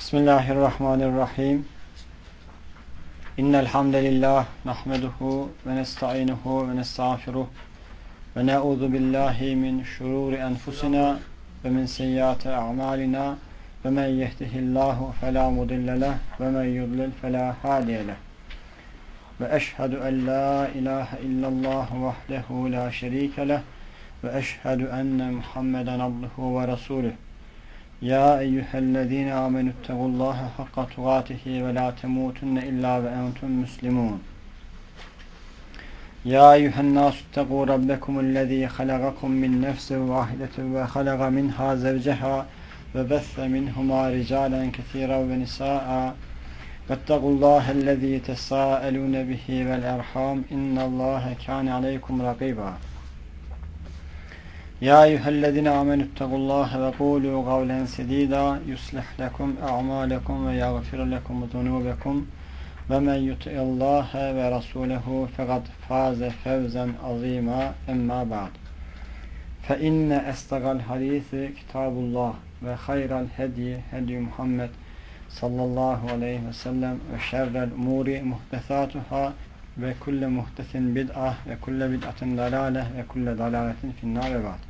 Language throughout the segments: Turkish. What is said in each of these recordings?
Bismillahirrahmanirrahim. İnnel hamdelellah nahmeduhu ve nestainuhu ve nestağfiruh ve na'udzu billahi min şururi enfusina ve min seyyiati a'malina ve men yehdihillahu fela mudille leh ve men yudlil fela hadiye leh. Ve eşhedü en la ilahe illallah vahdehu la şerike leh ve eşhedü enne Muhammeden abduhu ve resuluh. Ya eyyühellezine amenüttegullaha hakka tugatihi ve la temutunne illa ve entum müslimun. Ya eyyühennâsuttegû rabbekumullezî halagakum min nefsin vahidetin ve halaga minhâ zevceha ve besse minhumâ ricâlen kesîran ve nisâ'a vettegullâhellezî tesâelûne bihi vel erhâm innallâhe kâne aleykum rakîbâ. Ya eyyühellezine amenüttegullâhe ve kûlû gavlen sedîdâ yuslih lekum a'mâlekum ve yagfir lekum zunûbekum ve men yuti'illâhe ve rasûlehu fekad fâze fevzen azîmâ emmâ ba'd. Fe inne estagal hadîsi kitâbullah ve hayral hedyi hedyi Muhammed sallallahu aleyhi ve sellem ve şerrel umûri muhtesâtuhâ ve kulle muhtesin bid'ah ve kulle bid'atin dalâleh ve kulle dalâletin finnâr ve ba'd.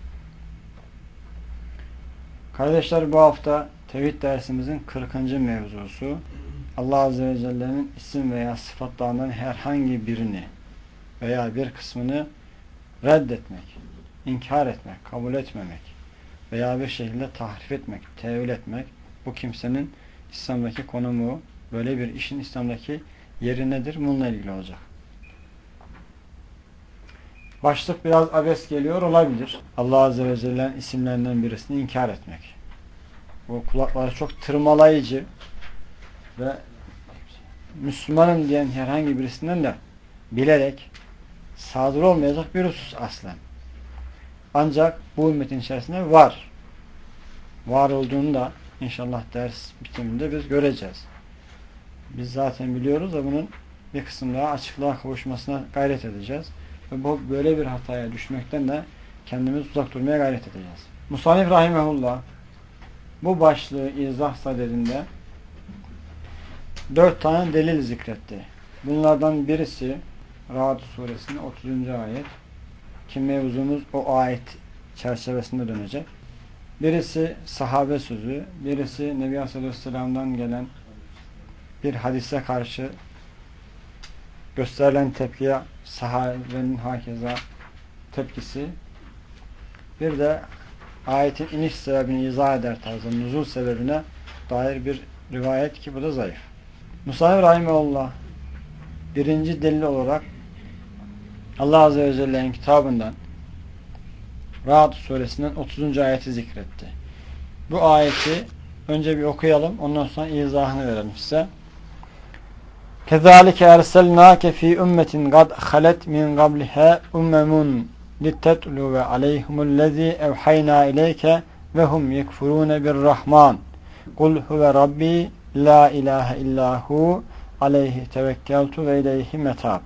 Kardeşler, bu hafta tevhid dersimizin 40. mevzusu Allah Azze ve Celle'nin isim veya sıfatlarından herhangi birini veya bir kısmını reddetmek, inkar etmek, kabul etmemek veya bir şekilde tahrif etmek, tevil etmek, bu kimsenin İslam'daki konumu, böyle bir işin İslam'daki yeri nedir? Bununla ilgili olacak. Başlık biraz abes geliyor olabilir. Allah Azze ve Celle'nin isimlerinden birisini inkar etmek. Bu kulakları çok tırmalayıcı ve Müslümanım diyen herhangi birisinden de bilerek sadır olmayacak bir husus aslen. Ancak bu ümmetin içerisinde var. Var olduğunu da inşallah ders bitiminde biz göreceğiz. Biz zaten biliyoruz da bunun bir kısım daha açıklığa kavuşmasına gayret edeceğiz. Ve bu böyle bir hataya düşmekten de kendimiz uzak durmaya gayret edeceğiz. Musannif rahimehullah bu başlığı izah sadedinde 4 tane delil zikretti. Bunlardan birisi Ra'd suresinin 30. ayet ki mevzumuz o ayet çerçevesinde dönecek. Birisi sahabe sözü, birisi Nebi Aleyhisselam'dan gelen bir hadise karşı gösterilen tepkiye sahabenin hakeza tepkisi, bir de ayetin iniş sebebini izah eder tarzı nuzul sebebine dair bir rivayet ki bu da zayıf. Musannif rahimehullah birinci delil olarak Allah Azze ve Celle'nin kitabından Ra'd suresinden 30. ayeti zikretti. Bu ayeti önce bir okuyalım, ondan sonra izahını verelim size. Kezalike erselnâke fî ümmetin gad halet min qabliha ummemun littetlu ve aleyhumullezî evhaynâ ileyke ve hum yekfurûne birrahman kul huve rabbi la ilahe illâhu aleyhi tevekkeltu ve ileyhi metâb.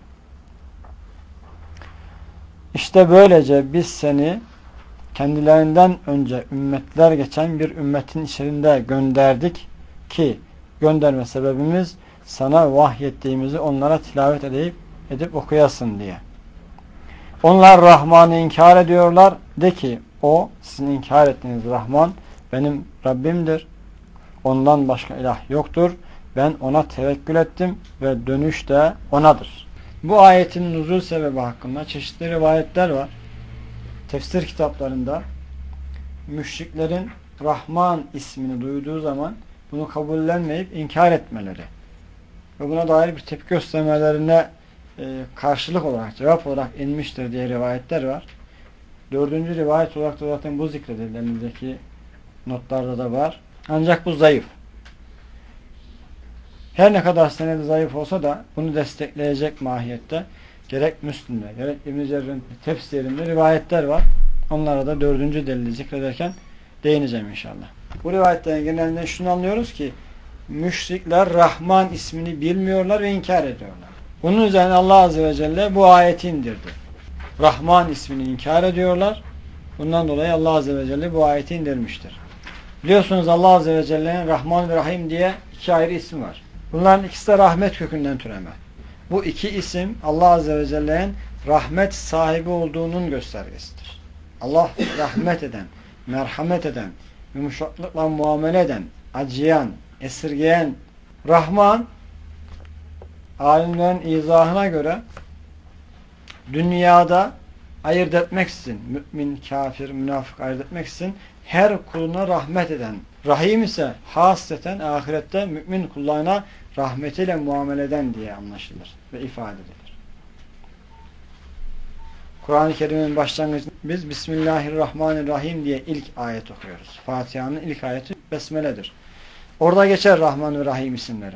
İşte böylece biz seni kendilerinden önce ümmetler geçen bir ümmetin içerisinde gönderdik ki gönderme sebebimiz sana vahyettiğimizi onlara tilavet edip okuyasın diye. Onlar Rahman'ı inkar ediyorlar. De ki o sizin inkar ettiğiniz Rahman benim Rabbimdir. Ondan başka ilah yoktur. Ben ona tevekkül ettim ve dönüş de onadır. Bu ayetin nuzul sebebi hakkında çeşitli rivayetler var. Tefsir kitaplarında müşriklerin Rahman ismini duyduğu zaman bunu kabullenmeyip inkar etmeleri ve buna dair bir tepki göstermelerine karşılık olarak, cevap olarak inmiştir diye rivayetler var. 4. rivayet olarak da zaten bu zikredilir. Elinizdeki notlarda da var. Ancak bu zayıf. Her ne kadar senedi zayıf olsa da bunu destekleyecek mahiyette gerek Müslim'de, gerek İbn-i Cerrah'ın tefsirinde rivayetler var. Onlara da 4. delili zikrederken değineceğim inşallah. Bu rivayetlerin genelinde şunu anlıyoruz ki müşrikler Rahman ismini bilmiyorlar ve inkar ediyorlar. Bunun üzerine Allah Azze ve Celle bu ayeti indirdi. Rahman ismini inkar ediyorlar. Bundan dolayı Allah Azze ve Celle bu ayeti indirmiştir. Biliyorsunuz Allah Azze ve Celle'nin Rahman ve Rahim diye iki ayrı ismi var. Bunların ikisi de rahmet kökünden türeme. Bu iki isim Allah Azze ve Celle'nin rahmet sahibi olduğunun göstergesidir. Allah rahmet eden, merhamet eden, yumuşaklıkla muamele eden, acıyan, esirgeyen. Rahman, alimlerin izahına göre dünyada ayırt etmeksizin, mümin, kafir, münafık ayırt etmeksizin her kuluna rahmet eden. Rahim ise hasreten ahirette mümin kullarına rahmetiyle muamele eden diye anlaşılır ve ifade edilir. Kur'an-ı Kerim'in başlangıcında biz Bismillahirrahmanirrahim diye ilk ayet okuyoruz. Fatiha'nın ilk ayeti Besmele'dir. Orada geçer Rahman ve Rahim isimleri.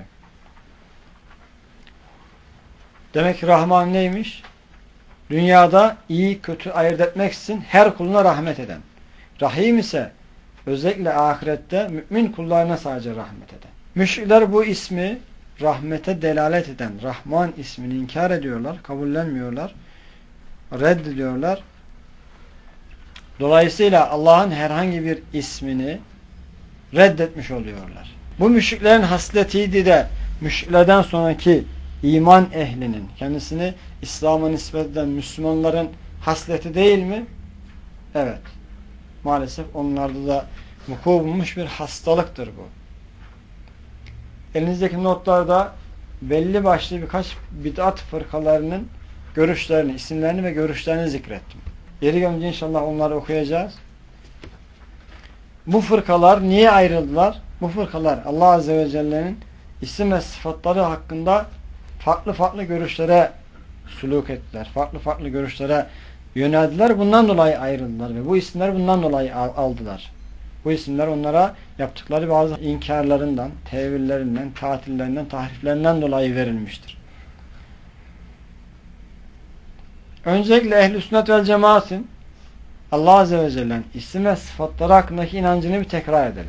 Demek ki Rahman neymiş? Dünyada iyi kötü ayırt etmeksizin her kuluna rahmet eden. Rahim ise özellikle ahirette mümin kullarına sadece rahmet eden. Müşrikler bu ismi rahmete delalet eden Rahman ismini inkar ediyorlar, kabullenmiyorlar, reddediyorlar. Dolayısıyla Allah'ın herhangi bir ismini reddetmiş oluyorlar. Bu müşriklerin hasletiydi de müşriklerden sonraki iman ehlinin, kendisini İslam'a nispet eden Müslümanların hasleti değil mi? Evet. Maalesef onlarda da vuku bulmuş bir hastalıktır bu. Elinizdeki notlarda belli başlı birkaç bid'at fırkalarının görüşlerini, isimlerini ve görüşlerini zikrettim. Yeri gelince inşallah onları okuyacağız. Bu fırkalar niye ayrıldılar? Bu fırkalar Allah Azze ve Celle'nin isim ve sıfatları hakkında farklı farklı görüşlere sülûk ettiler. Farklı farklı görüşlere yöneldiler. Bundan dolayı ayrıldılar ve bu isimler bundan dolayı aldılar. Bu isimler onlara yaptıkları bazı inkarlarından, tevillerinden, tatillerinden, tahriflerinden dolayı verilmiştir. Öncelikle ehl-i sünnet vel cemaatin Allah Azze ve Celle'nin isim ve sıfatları hakkındaki inancını bir tekrar edelim.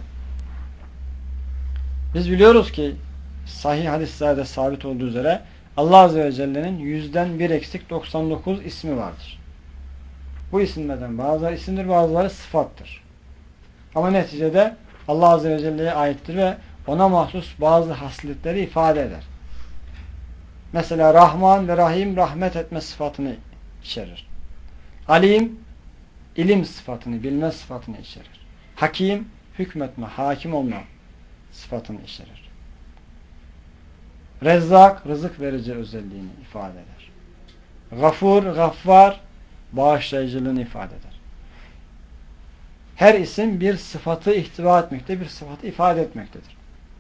Biz biliyoruz ki sahih hadislerde sabit olduğu üzere Allah Azze ve Celle'nin 100'den 1 eksik 99 ismi vardır. Bu isimlerden bazıları isimdir, bazıları sıfattır. Ama neticede Allah Azze ve Celle'ye aittir ve ona mahsus bazı hasletleri ifade eder. Mesela Rahman ve Rahim rahmet etme sıfatını içerir. Alim ilim sıfatını, bilme sıfatını içerir. Hakim hükmetme, hakim olma sıfatını içerir. Rezzak rızık verici özelliğini ifade eder. Gafur, gaffar bağışlayıcılığını ifade eder. Her isim bir sıfatı ihtiva etmekte, bir sıfatı ifade etmektedir.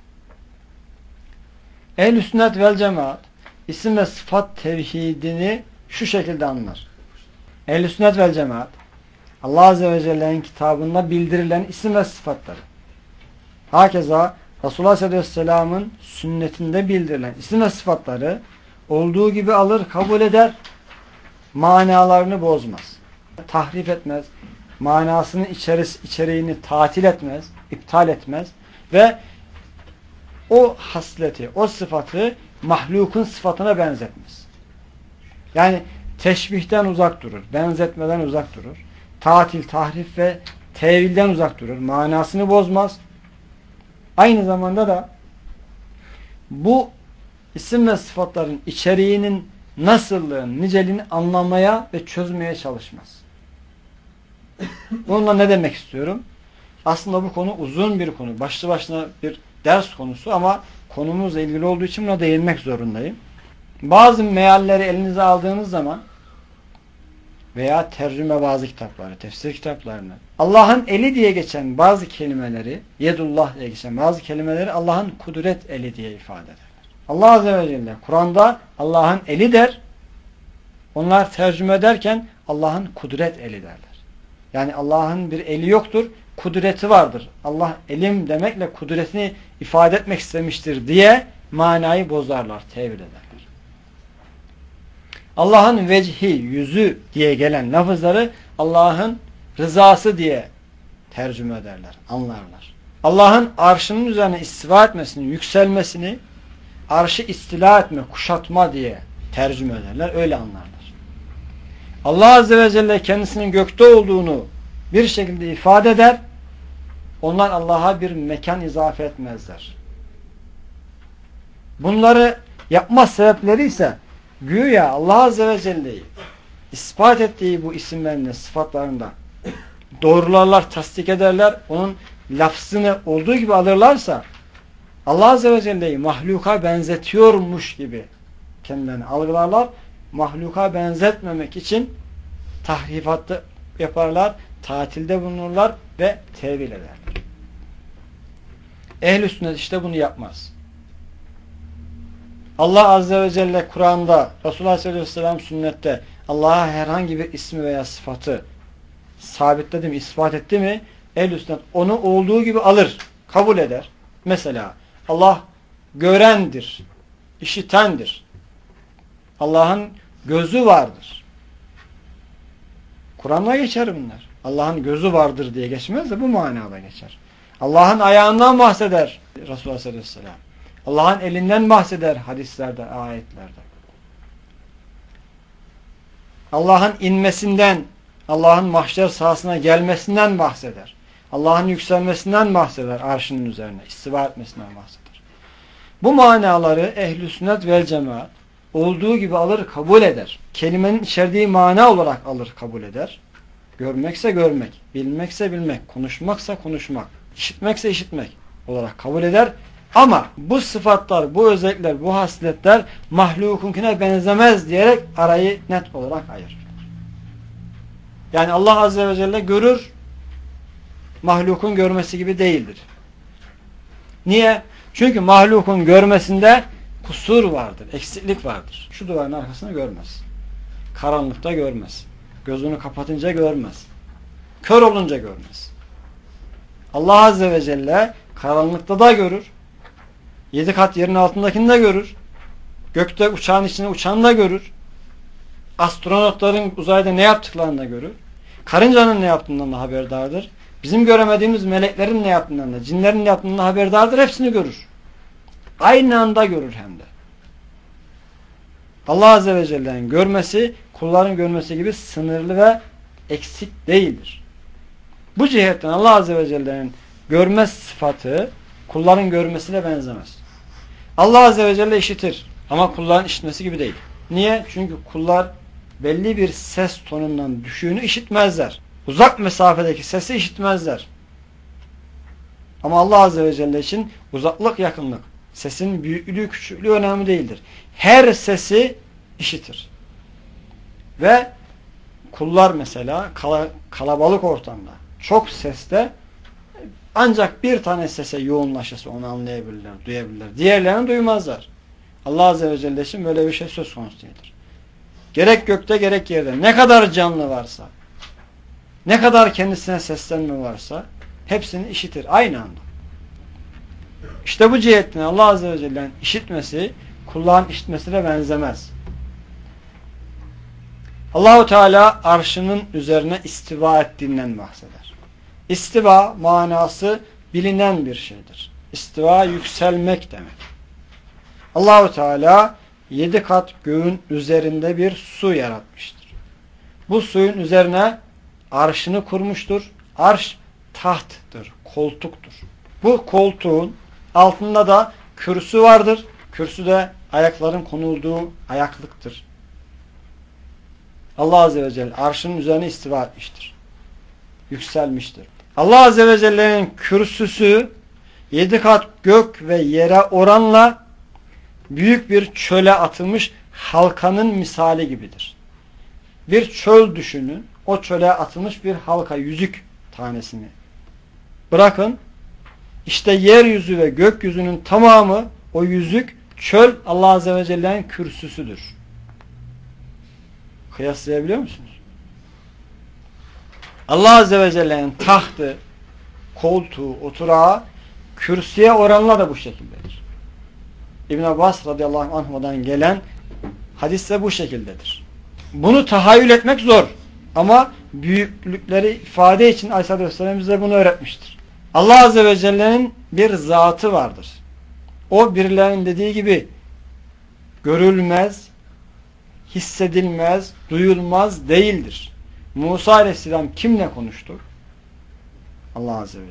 Ehl-i sünnet vel cemaat isim ve sıfat tevhidini şu şekilde anlar. Ehl-i sünnet vel cemaat Allah Azze ve Celle'nin kitabında bildirilen isim ve sıfatları. Hakeza Resulullah Aleyhisselam'ın sünnetinde bildirilen isim ve sıfatları olduğu gibi alır, kabul eder, manalarını bozmaz. Tahrif etmez, manasının içeriğini tatil etmez, iptal etmez ve o hasleti, o sıfatı mahlukun sıfatına benzetmez. Yani teşbihten uzak durur, benzetmeden uzak durur. Tatil, tahrif ve tevilden uzak durur. Manasını bozmaz. Aynı zamanda da bu isim ve sıfatların içeriğinin nasıllığını, niceliğini anlamaya ve çözmeye çalışmaz. Bununla ne demek istiyorum? Aslında bu konu uzun bir konu. Başlı başına bir ders konusu ama konumuzla ilgili olduğu için buna değinmek zorundayım. Bazı mealleri elinize aldığınız zaman veya tercüme bazı kitapları, tefsir kitaplarını Allah'ın eli diye geçen bazı kelimeleri, yedullah diye geçen bazı kelimeleri Allah'ın kudret eli diye ifade ederler. Allah Azze ve Celle Kur'an'da Allah'ın eli der. Onlar tercüme ederken Allah'ın kudret eli derler. Yani Allah'ın bir eli yoktur, kudreti vardır. Allah elim demekle kudretini ifade etmek istemiştir diye manayı bozarlar, tevil ederler. Allah'ın vecihi, yüzü diye gelen lafızları Allah'ın rızası diye tercüme ederler, anlarlar. Allah'ın arşının üzerine istiva etmesini, yükselmesini, arşı istila etme, kuşatma diye tercüme ederler, öyle anlarlar. Allah Azze ve Celle kendisinin gökte olduğunu bir şekilde ifade eder. Onlar Allah'a bir mekan izafe etmezler. Bunları yapma sebepleri ise güya Allah Azze ve Celle'yi ispat ettiği bu isimlerinde, sıfatlarında doğrularlar, tasdik ederler. Onun lafzını olduğu gibi alırlarsa Allah Azze ve Celle'yi mahluka benzetiyormuş gibi kendilerini algılarlar. Mahluka benzetmemek için tahrifatı yaparlar, tatilde bulunurlar ve tevil ederler. Ehl-i sünnet işte bunu yapmaz. Allah Azze ve Celle Kur'an'da, Resulullah sallallahu aleyhi ve sellem sünnette Allah'a herhangi bir ismi veya sıfatı sabitledi mi, ispat etti mi, ehl-i sünnet onu olduğu gibi alır, kabul eder. Mesela Allah görendir, işitendir. Allah'ın gözü vardır. Kur'an'da geçer bunlar. Allah'ın gözü vardır diye geçmez de bu manada geçer. Allah'ın ayağından bahseder Resulullah sallallahu aleyhi ve sellem. Allah'ın elinden bahseder hadislerde, ayetlerde. Allah'ın inmesinden, Allah'ın mahşer sahasına gelmesinden bahseder. Allah'ın yükselmesinden bahseder, arşının üzerine istiva etmesinden bahseder. Bu manaları ehl-i sünnet vel cemaat olduğu gibi alır, kabul eder. Kelimenin içerdiği mana olarak alır, kabul eder. Görmekse görmek, bilmekse bilmek, konuşmaksa konuşmak, işitmekse işitmek olarak kabul eder. Ama bu sıfatlar, bu özellikler, bu hasletler mahlukunkine benzemez diyerek arayı net olarak ayırır. Yani Allah Azze ve Celle görür, mahlukun görmesi gibi değildir. Niye? Çünkü mahlukun görmesinde kusur vardır, eksiklik vardır. Şu duvarın arkasını görmez. Karanlıkta görmez. Gözünü kapatınca görmez. Kör olunca görmez. Allah Azze ve Celle karanlıkta da görür. 7 kat yerin altındakini de görür. Gökte uçağın içine uçanı da görür. Astronotların uzayda ne yaptıklarını da görür. Karıncanın ne yaptığından da haberdardır. Bizim göremediğimiz meleklerin ne yaptığından da, cinlerin ne yaptığından da haberdardır. Hepsini görür. Aynı anda görür hem de. Allah Azze ve Celle'nin görmesi, kulların görmesi gibi sınırlı ve eksik değildir. Bu cihetten Allah Azze ve Celle'nin görme sıfatı kulların görmesine benzemez. Allah Azze ve Celle işitir ama kulların işitmesi gibi değil. Niye? Çünkü kullar belli bir ses tonundan düşüğünü işitmezler. Uzak mesafedeki sesi işitmezler. Ama Allah Azze ve Celle için uzaklık, yakınlık, sesin büyüklüğü, küçüklüğü önemli değildir. Her sesi işitir. Ve kullar mesela kalabalık ortamda, çok seste ancak bir tane sese yoğunlaşırsa onu anlayabilirler, duyabilirler. Diğerlerini duymazlar. Allah Azze ve Celle için böyle bir şey söz konusu değildir. Gerek gökte gerek yerde ne kadar canlı varsa, ne kadar kendisine seslenme varsa hepsini işitir aynı anda. İşte bu cihetten Allah Azze ve Celle'nin işitmesi kulların işitmesine benzemez. Allahu Teala arşının üzerine istiva ettiğinden bahseder. İstiva manası bilinen bir şeydir. İstiva yükselmek demek. Allahu Teala 7 kat göğün üzerinde bir su yaratmıştır. Bu suyun üzerine arşını kurmuştur. Arş tahttır, koltuktur. Bu koltuğun altında da kürsü vardır. Kürsü de ayakların konulduğu ayaklıktır. Allah Azze ve Celle arşının üzerine istiva etmiştir. Yükselmiştir. Allah Azze ve Celle'nin kürsüsü 7 kat gök ve yere oranla büyük bir çöle atılmış halkanın misali gibidir. Bir çöl düşünün. O çöle atılmış bir halka, yüzük tanesini. Bırakın. İşte yeryüzü ve gökyüzünün tamamı o yüzük, çöl Allah Azze ve Celle'nin kürsüsüdür. Kıyaslayabiliyor musunuz? Allah Azze ve Celle'nin tahtı, koltuğu, oturağı kürsüye oranla da bu şekildedir. İbn Abbas radıyallahu anh'dan gelen hadis de bu şekildedir. Bunu tahayyül etmek zor. Ama büyüklükleri ifade için Aleyhisselatü Vesselam bize bunu öğretmiştir. Allah Azze ve Celle'nin bir zatı vardır. O birilerinin dediği gibi görülmez, hissedilmez, duyulmaz değildir. Musa Aleyhisselam kimle konuştu? Allah Azze ve Celle.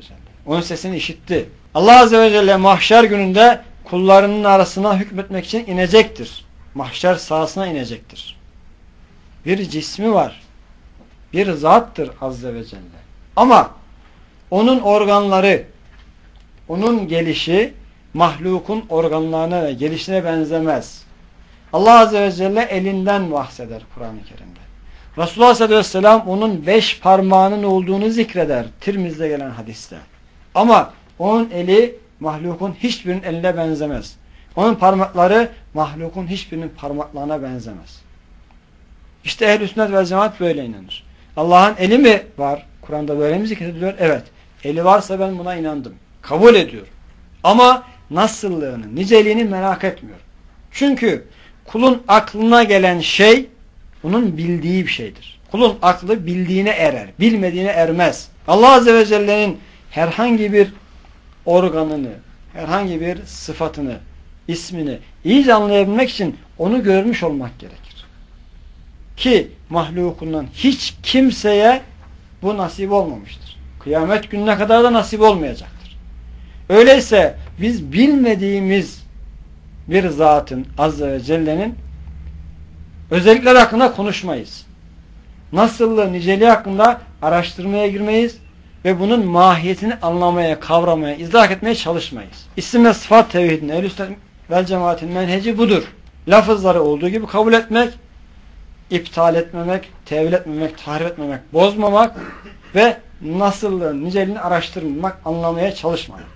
Onun sesini işitti. Allah Azze ve Celle mahşer gününde kullarının arasına hükmetmek için inecektir. Mahşer sahasına inecektir. Bir cismi var. Bir zattır Azze ve Celle. Ama onun organları, onun gelişi mahlukun organlarına ve gelişine benzemez. Allah Azze ve Celle elinden bahseder Kur'an-ı Kerim'de. Resulullah sallallahu aleyhi ve sellem onun 5 parmağının olduğunu zikreder Tirmiz'de gelen hadiste. Ama onun eli mahlukun hiçbirinin eline benzemez. Onun parmakları mahlukun hiçbirinin parmaklarına benzemez. İşte ehl-i sünnet vel cemaat böyle inanır. Allah'ın eli mi var? Kur'an'da böyle mi zikrediliyor? Evet. Eli varsa ben buna inandım. Kabul ediyorum. Ama nasıllığını, niceliğini merak etmiyorum. Çünkü kulun aklına gelen şey onun bildiği bir şeydir. Kulun aklı bildiğine erer. Bilmediğine ermez. Allah Azze ve Celle'nin herhangi bir organını, herhangi bir sıfatını, ismini iyice anlayabilmek için onu görmüş olmak gerekir. Ki mahlukundan hiç kimseye bu nasip olmamıştır. Kıyamet gününe kadar da nasip olmayacaktır. Öyleyse biz bilmediğimiz bir zatın, Azze ve Celle'nin özellikler hakkında konuşmayız. Nasıllığı, niceliği hakkında araştırmaya girmeyiz ve bunun mahiyetini anlamaya, kavramaya, izah etmeye çalışmayız. İsim ve sıfat tevhidinin, ehl-i sünnet vel cemaatin menheci budur. Lafızları olduğu gibi kabul etmek, iptal etmemek, tevil etmemek, tahrif etmemek, bozmamak ve nasıllığın, niceliğini araştırmamak, anlamaya çalışmamak.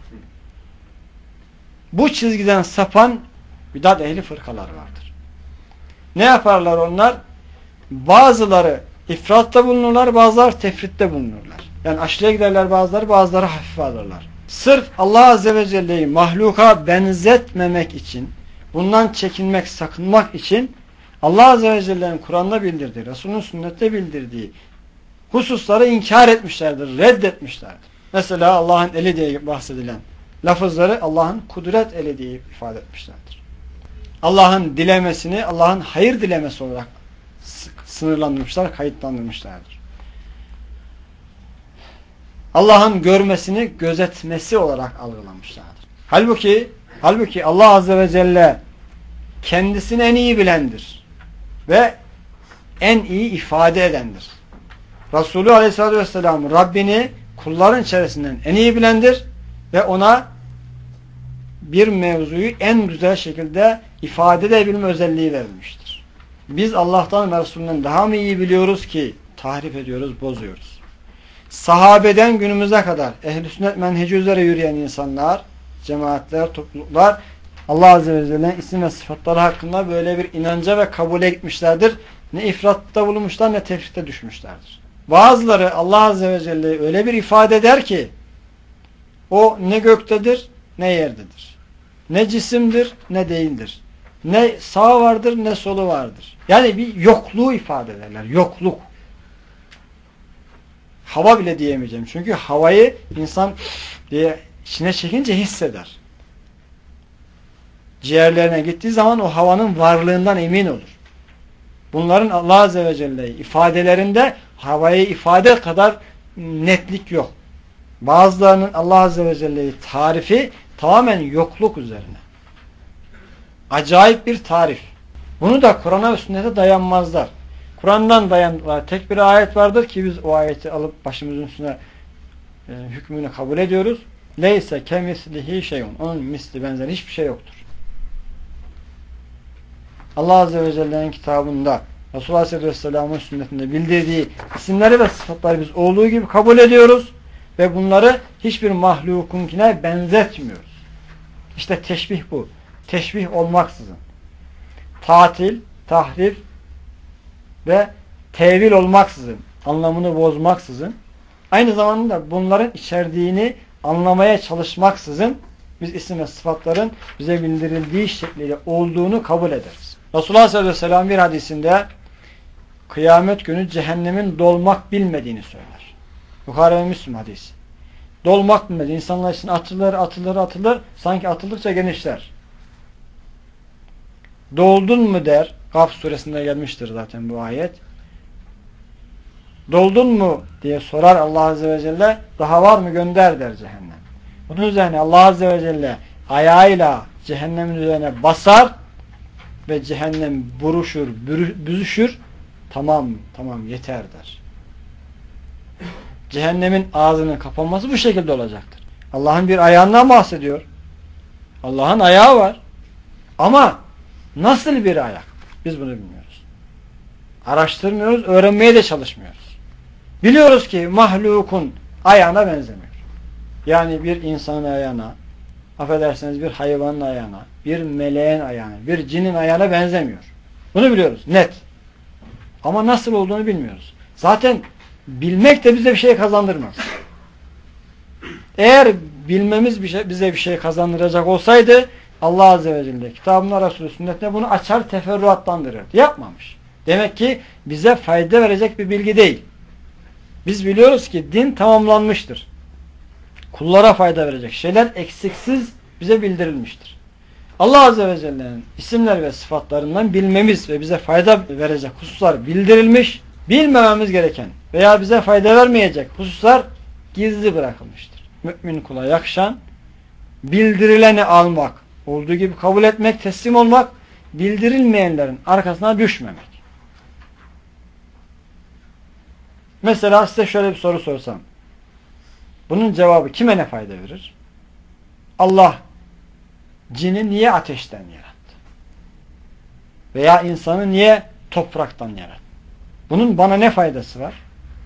Bu çizgiden sapan bidat ehli fırkalar vardır. Ne yaparlar onlar? Bazıları ifratta bulunurlar, bazıları tefritte bulunurlar. Yani aşırıya giderler bazıları, bazıları hafife alırlar. Sırf Allah Azze ve Celle'yi mahluka benzetmemek için, bundan çekinmek, sakınmak için Allah Azze ve Celle'nin Kur'an'da bildirdiği, Resul'ün sünnette bildirdiği hususları inkar etmişlerdir, reddetmişlerdir. Mesela Allah'ın eli diye bahsedilen lafızları Allah'ın kudret eli diye ifade etmişlerdir. Allah'ın dilemesini Allah'ın hayır dilemesi olarak sınırlandırmışlar, kayıtlandırmışlardır. Allah'ın görmesini gözetmesi olarak algılamışlardır. Halbuki Allah Azze ve Celle kendisini en iyi bilendir ve en iyi ifade edendir. Resulü Aleyhisselatü Vesselam Rabbini kulların içerisinden en iyi bilendir ve ona bir mevzuyu en güzel şekilde ifade edebilme özelliği verilmiştir. Biz Allah'tan ve Resulünden daha mı iyi biliyoruz ki tahrif ediyoruz, bozuyoruz. Sahabeden günümüze kadar ehl-i sünnet menheci üzere yürüyen insanlar, cemaatler, topluluklar Allah Azze ve Celle'nin isim ve sıfatları hakkında böyle bir inanca ve kabule gitmişlerdir. Ne ifratta bulunmuşlar ne tefritte düşmüşlerdir. Bazıları Allah Azze ve Celle'yi öyle bir ifade eder ki o ne göktedir ne yerdedir. Ne cisimdir ne değildir. Ne sağı vardır ne solu vardır. Yani bir yokluğu ifade ederler. Yokluk. Hava bile diyemeyeceğim. Çünkü havayı insan diye içine çekince hisseder. Ciğerlerine gittiği zaman o havanın varlığından emin olur. Bunların Allah Azze ve Celle ifadelerinde havayı ifade kadar netlik yok. Bazılarının Allah Azze ve Celle'yi tarifi tamamen yokluk üzerine. Acayip bir tarif. Bunu da Kur'an'a ve sünnete dayanmazlar. Kur'an'dan dayandılar. Tek bir ayet vardır ki biz o ayeti alıp başımızın üstüne hükmünü kabul ediyoruz. Leyse kemislihi şeyun. Onun misli benzeri hiçbir şey yoktur. Allah Azze ve Celle'nin kitabında Resulullah Aleyhisselam'ın sünnetinde bildirdiği isimleri ve sıfatları biz olduğu gibi kabul ediyoruz ve bunları hiçbir mahlukunkine benzetmiyoruz. İşte teşbih bu. Teşbih olmaksızın. Tatil, tahrif ve tevil olmaksızın, anlamını bozmaksızın, aynı zamanda bunların içerdiğini anlamaya çalışmaksızın biz isim ve sıfatların bize bildirildiği şekliyle olduğunu kabul ederiz. Resulullah sallallahu aleyhi ve sellem bir hadisinde kıyamet günü cehennemin dolmak bilmediğini söyler. Bukhari ve Müslim hadisi. Dolmak bilmedi. İnsanlar için atılır. Sanki atıldıkça genişler. Doldun mu der. Kaf suresinde gelmiştir zaten bu ayet. Doldun mu diye sorar Allah Azze ve Celle. Daha var mı, gönder der cehennem. Bunun üzerine Allah Azze ve Celle ayağıyla cehennemin üzerine basar ve cehennem buruşur, büzüşür. Tamam yeter der. Cehennemin ağzının kapanması bu şekilde olacaktır. Allah'ın bir ayağından bahsediyor. Allah'ın ayağı var. Ama nasıl bir ayak? Biz bunu bilmiyoruz. Araştırmıyoruz, öğrenmeye de çalışmıyoruz. Biliyoruz ki mahlukun ayağına benzemiyor. Yani bir insanın ayağına, affedersiniz bir hayvanın ayağına, bir meleğin ayağına, bir cinin ayağına benzemiyor. Bunu biliyoruz, net. Ama nasıl olduğunu bilmiyoruz. Zaten bilmek de bize bir şey kazandırmaz. Eğer bilmemiz bize bir şey kazandıracak olsaydı Allah Azze ve Celle kitabında, Resulü sünnetinde bunu açar teferruatlandırırdı. Yapmamış. Demek ki bize fayda verecek bir bilgi değil. Biz biliyoruz ki din tamamlanmıştır. Kullara fayda verecek şeyler eksiksiz bize bildirilmiştir. Allah Azze ve Celle'nin isimler ve sıfatlarından bilmemiz ve bize fayda verecek hususlar bildirilmiş, bilmememiz gereken veya bize fayda vermeyecek hususlar gizli bırakılmıştır. Mümin kula yakışan bildirileni almak, olduğu gibi kabul etmek, teslim olmak, bildirilmeyenlerin arkasına düşmemek. Mesela size şöyle bir soru sorsam, bunun cevabı kime ne fayda verir? Allah cini niye ateşten yarattı? Veya insanı niye topraktan yarattı? Bunun bana ne faydası var?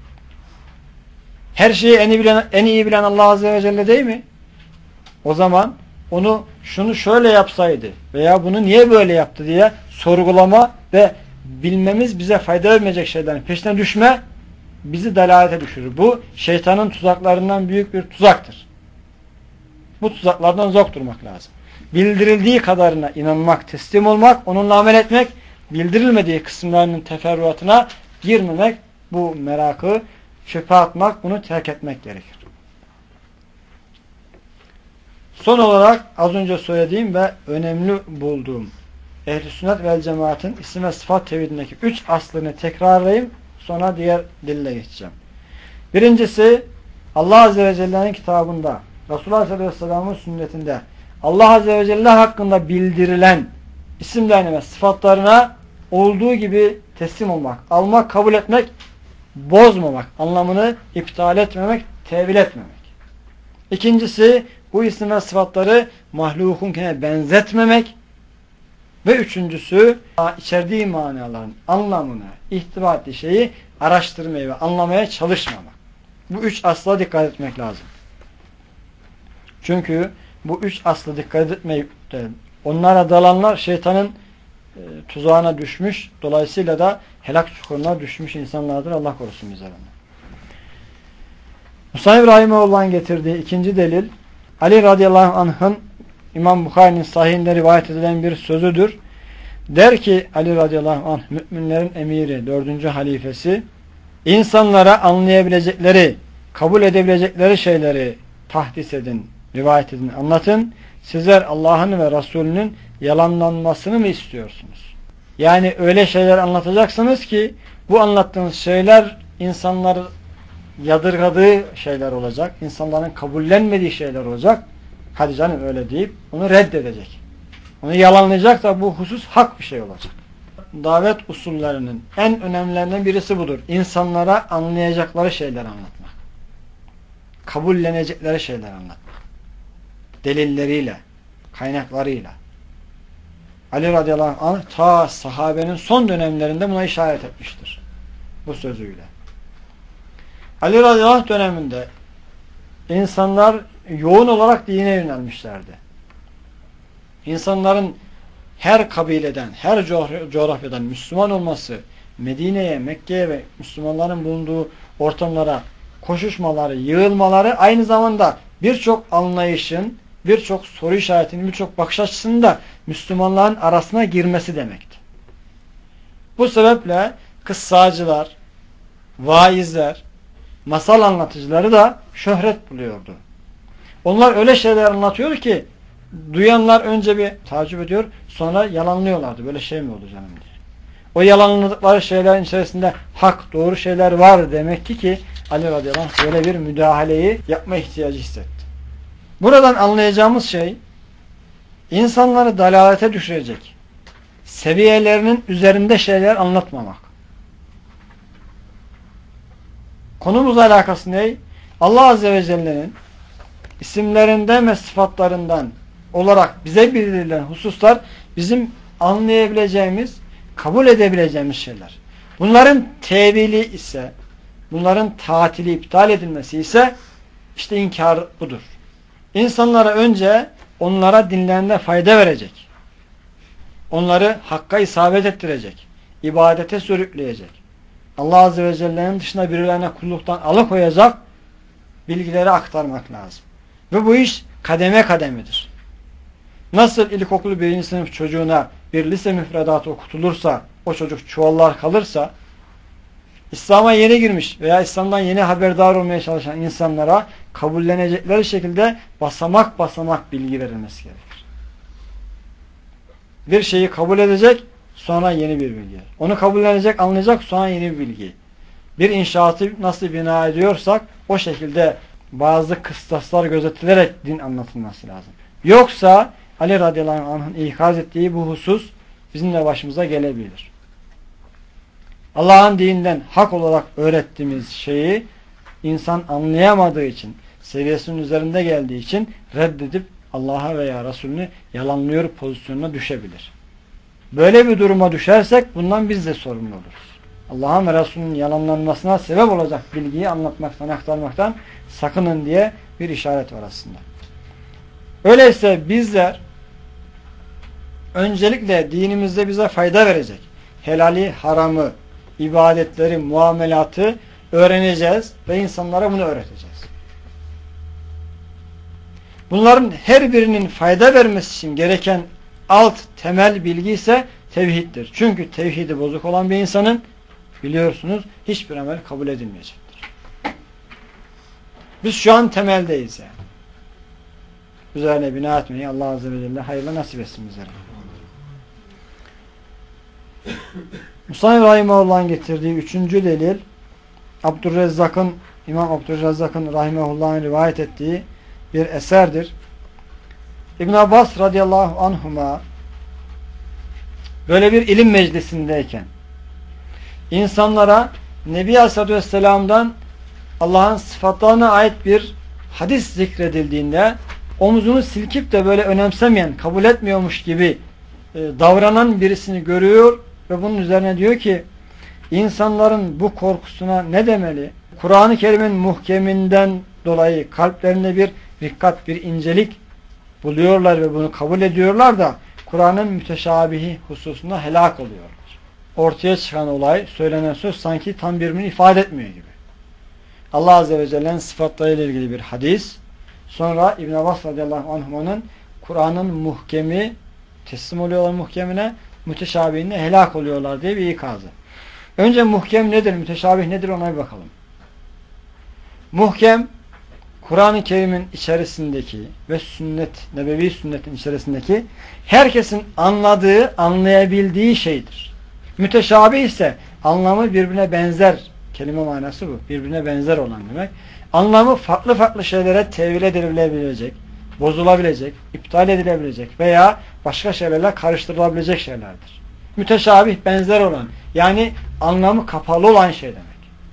Her şeyi en iyi bilen Allah Azze ve Celle değil mi? O zaman onu şunu şöyle yapsaydı veya bunu niye böyle yaptı diye sorgulama ve bilmemiz bize fayda vermeyecek şeylerin peşine düşme bizi dalalete düşürür. Bu şeytanın tuzaklarından büyük bir tuzaktır. Bu tuzaklardan uzak durmak lazım. Bildirildiği kadarına inanmak, teslim olmak, onunla amel etmek, bildirilmediği kısımlarının teferruatına girmemek, bu merakı şüphe atmak, bunu terk etmek gerekir. Son olarak az önce söylediğim ve önemli bulduğum Ehl-i Sünnet vel Cemaat'in isim ve sıfat tevhidindeki 3 aslını tekrarlayayım. Sonra diğer dille geçeceğim. Birincisi Allah Azze ve Celle'nin kitabında, Resulullah Aleyhisselam'ın sünnetinde Allah Azze ve Celle hakkında bildirilen isimlerine ve sıfatlarına olduğu gibi teslim olmak, almak, kabul etmek, bozmamak, anlamını iptal etmemek, tevil etmemek. İkincisi bu isim ve sıfatları mahlukunkine benzetmemek ve üçüncüsü içerdiği manaların anlamını, ihtiva ettiği şeyi araştırmaya ve anlamaya çalışmamak. Bu üç asla dikkat etmek lazım. Çünkü bu üç asla dikkat etmeyip de onlara dalanlar şeytanın tuzağına düşmüş, dolayısıyla da helak çukuruna düşmüş insanlardır. Allah korusun bizlerden. Musa İbrahimoğlu'ndan getirdiği ikinci delil Ali radıyallahu anh'ın İmam Bukhari'nin sahihinde rivayet edilen bir sözüdür. Der ki Ali radıyallahu anh, müminlerin emiri, 4. halifesi, insanlara anlayabilecekleri, kabul edebilecekleri şeyleri tahdis edin, rivayet edin, anlatın. Sizler Allah'ın ve Resulünün yalanlanmasını mı istiyorsunuz? Yani öyle şeyler anlatacaksınız ki bu anlattığınız şeyler insanları yadırgadığı şeyler olacak. İnsanların kabullenmediği şeyler olacak. Hadi canım öyle deyip onu reddedecek. Onu yalanlayacak da bu husus hak bir şey olacak. Davet usullerinin en önemlilerinden birisi budur. İnsanlara anlayacakları şeyler anlatmak. Kabullenecekleri şeyler anlatmak. Delilleriyle, kaynaklarıyla. Ali radıyallahu anh ta sahabenin son dönemlerinde buna işaret etmiştir. Bu sözüyle. Ali radıyallahu anh döneminde insanlar yoğun olarak dine yönelmişlerdi. İnsanların her kabileden, her coğrafyadan Müslüman olması, Medine'ye, Mekke'ye ve Müslümanların bulunduğu ortamlara koşuşmaları, yığılmaları aynı zamanda birçok anlayışın, birçok soru işaretinin, birçok bakış açısının da Müslümanların arasına girmesi demekti. Bu sebeple kıssacılar, vaizler, masal anlatıcıları da şöhret buluyordu. Onlar öyle şeyler anlatıyor ki duyanlar önce bir tacip ediyor, sonra yalanlıyorlardı. Böyle şey mi oldu canım diye. O yalanladıkları şeylerin içerisinde hak, doğru şeyler var demek ki Ali radıyallahu anh böyle bir müdahaleyi yapma ihtiyacı hissetti. Buradan anlayacağımız şey, insanları dalalete düşürecek, seviyelerinin üzerinde şeyler anlatmamak. Konumuzla alakası ne? Allah Azze ve Celle'nin isimlerinden ve sıfatlarından olarak bize bildirilen hususlar bizim anlayabileceğimiz, kabul edebileceğimiz şeyler. Bunların tevili ise, bunların tatili, iptal edilmesi ise işte inkar budur. İnsanlara önce onlara dinlerinde fayda verecek. Onları hakka isabet ettirecek. İbadete sürükleyecek. Allah Azze ve Celle'nin dışında birilerine kulluktan alıkoyacak bilgileri aktarmak lazım. Ve bu iş kademe kademedir. Nasıl ilkokul 1. sınıf çocuğuna bir lise müfredatı okutulursa, o çocuk çuvallar kalırsa, İslam'a yeni girmiş veya İslam'dan yeni haberdar olmaya çalışan insanlara kabullenecekleri şekilde basamak basamak bilgi verilmesi gerekir. Bir şeyi kabul edecek, sonra yeni bir bilgi. Onu kabullenecek, anlayacak, sonra yeni bir bilgi. Bir inşaatı nasıl bina ediyorsak o şekilde bazı kıstaslar gözetilerek din anlatılması lazım. Yoksa Ali radıyallahu anh'ın ikaz ettiği bu husus bizim de başımıza gelebilir. Allah'ın dininden hak olarak öğrettiğimiz şeyi insan anlayamadığı için, seviyesinin üzerinde geldiği için reddedip Allah'a veya Resulünü yalanlıyor pozisyonuna düşebilir. Böyle bir duruma düşersek bundan biz de sorumlu oluruz. Allah'ın ve Resulünün yalanlanmasına sebep olacak bilgiyi anlatmaktan, aktarmaktan sakının diye bir işaret var aslında. Öyleyse bizler öncelikle dinimizde bize fayda verecek helali, haramı, ibadetleri, muamelatı öğreneceğiz ve insanlara bunu öğreteceğiz. Bunların her birinin fayda vermesi için gereken alt temel bilgi ise tevhiddir. Çünkü tevhidi bozuk olan bir insanın biliyorsunuz hiçbir amel kabul edilmeyecektir. Biz şu an temeldeyiz yani. Üzerine bina etmeyi Allah Azze ve Celle hayırla nasip etsin bizlere. Musa Rahimahullah'ın getirdiği 3. delil İmam Abdurrezzak'ın Rahimahullah'ın rivayet ettiği bir eserdir. İbn Abbas radıyallahu anhuma böyle bir ilim meclisindeyken insanlara Nebi Aleyhisselatü Vesselam'dan Allah'ın sıfatlarına ait bir hadis zikredildiğinde omuzunu silkip de böyle önemsemeyen, kabul etmiyormuş gibi davranan birisini görüyor ve bunun üzerine diyor ki insanların bu korkusuna ne demeli? Kur'an-ı Kerim'in muhkeminden dolayı kalplerinde bir dikkat, bir incelik buluyorlar ve bunu kabul ediyorlar da Kur'an'ın müteşabihi hususunda helak oluyorlar. Ortaya çıkan olay, söylenen söz sanki tam birbirini ifade etmiyor gibi. Allah Azze ve Celle'nin sıfatlarıyla ilgili bir hadis. Sonra İbn Abbas radıyallahu anh'ın Kur'an'ın muhkemi teslim oluyorlar muhkemine, müteşabihine helak oluyorlar diye bir ikazı. Önce muhkem nedir, müteşabih nedir ona bir bakalım. Muhkem Kur'an-ı Kerim'in içerisindeki ve nebevi sünnetin içerisindeki herkesin anladığı, anlayabildiği şeydir. Müteşabih ise anlamı birbirine benzer, kelime manası bu, birbirine benzer olan demek. Anlamı farklı farklı şeylere tevil edilebilecek, bozulabilecek, iptal edilebilecek veya başka şeylerle karıştırılabilecek şeylerdir. Müteşabih benzer olan, yani anlamı kapalı olan şey demek.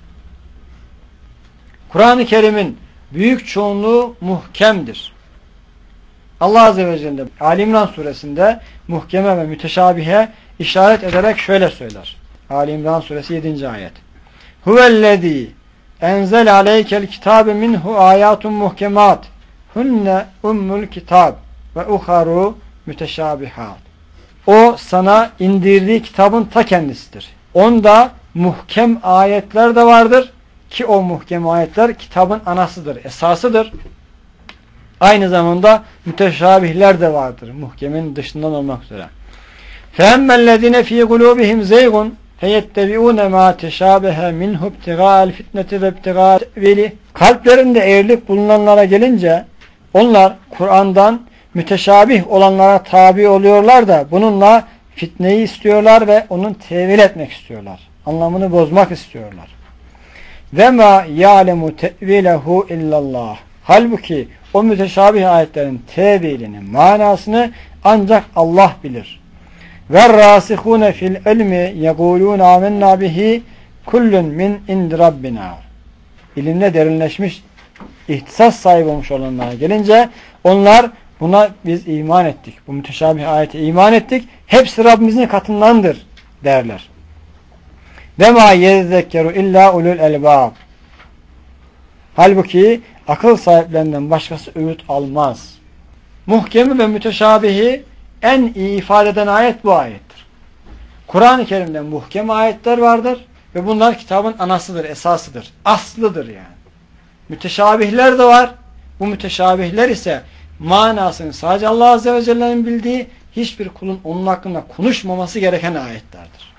Kur'an-ı Kerim'in büyük çoğunluğu muhkemdir. Allah Azze ve Celle Ali İmran suresinde muhkeme ve müteşabihe işaret ederek şöyle söyler. Ali İmran suresi 7. ayet. Huvellezî enzel aleykel kitâbe minhu âyâtun muhkemat hunne ummul kitab ve uharu müteşabihat. O sana indirdiği kitabın ta kendisidir. Onda muhkem ayetler de vardır ki o muhkem ayetler kitabın anasıdır, esasıdır. Aynı zamanda müteşabihler de vardır. Muhkemin dışından olmak üzere. فَاَمَّا الَّذِينَ ف۪ي قُلُوبِهِمْ زَيْغٌ فَيَتَّبِعُونَ مَا تَشَابَهَ مِنْهُ ابْتِغَاءَ الْفِتْنَةِ وَابْتِغَاءَ التَّأْوِيلِ. Kalplerinde eğrilik bulunanlara gelince onlar Kur'an'dan müteşabih olanlara tabi oluyorlar da bununla fitneyi istiyorlar ve onun tevil etmek istiyorlar. Anlamını bozmak istiyorlar. Ve ma ya'lemu te'vilehu illallah. Halbuki o müteşabih ayetlerin tevilini, manasını ancak Allah bilir. Ve rasihune fil ilmi yekulun amennâ bihi kullun min indi rabbina. İlimde derinleşmiş, ihtisas sahibi olmuş olanlara gelince onlar buna biz iman ettik. Bu müteşabih ayete iman ettik. Hepsi Rabbimizin katındandır derler. Ve ma yezekkeru illa ulul elbab. Halbuki akıl sahiplerinden başkası öğüt almaz. Muhkemi ve müteşabihi en iyi ifade eden ayet bu ayettir. Kur'an-ı Kerim'de muhkem ayetler vardır ve bunlar kitabın anasıdır, esasıdır, aslıdır yani. Müteşabihler de var. Bu müteşabihler ise manasını sadece Allah Azze ve Celle'nin bildiği, hiçbir kulun onun hakkında konuşmaması gereken ayetlerdir.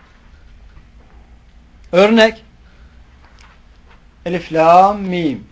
Örnek: Elif, Lam, Mim,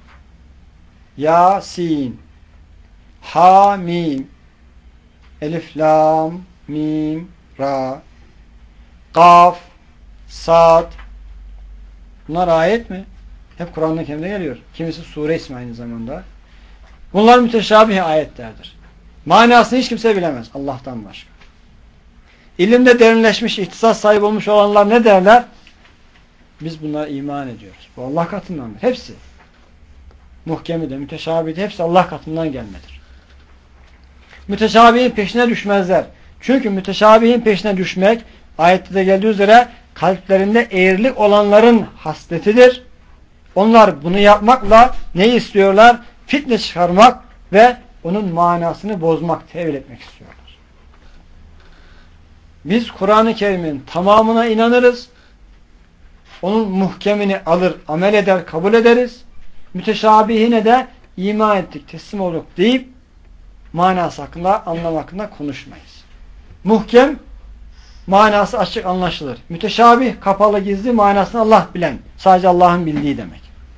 Yasin, Hamim, Elif, Lam, Mim, Ra, Kaf, Sad. Bunlar ayet mi? Hep Kur'an'da kendine geliyor. Kimisi sure ismi aynı zamanda. Bunlar müteşabih ayetlerdir. Manasını hiç kimse bilemez Allah'tan başka. İlimde derinleşmiş, ihtisas sahibi olmuş olanlar ne derler? Biz bunlara iman ediyoruz. Bu Allah katındandır. Hepsi. Muhkemi de, müteşabih de hepsi Allah katından gelmedir. Müteşabihin peşine düşmezler. Çünkü müteşabihin peşine düşmek, ayette de geldiği üzere, kalplerinde eğrilik olanların hasletidir. Onlar bunu yapmakla ne istiyorlar? Fitne çıkarmak ve onun manasını bozmak, tevil etmek istiyorlar. Biz Kur'an-ı Kerim'in tamamına inanırız. Onun muhkemini alır, amel eder, kabul ederiz. Müteşabihine de iman ettik, teslim olduk deyip manası hakkında, anlam hakkında konuşmayız. Muhkem, manası açık anlaşılır. Müteşabih, kapalı, gizli, manasını Allah bilen, sadece Allah'ın bildiği demek.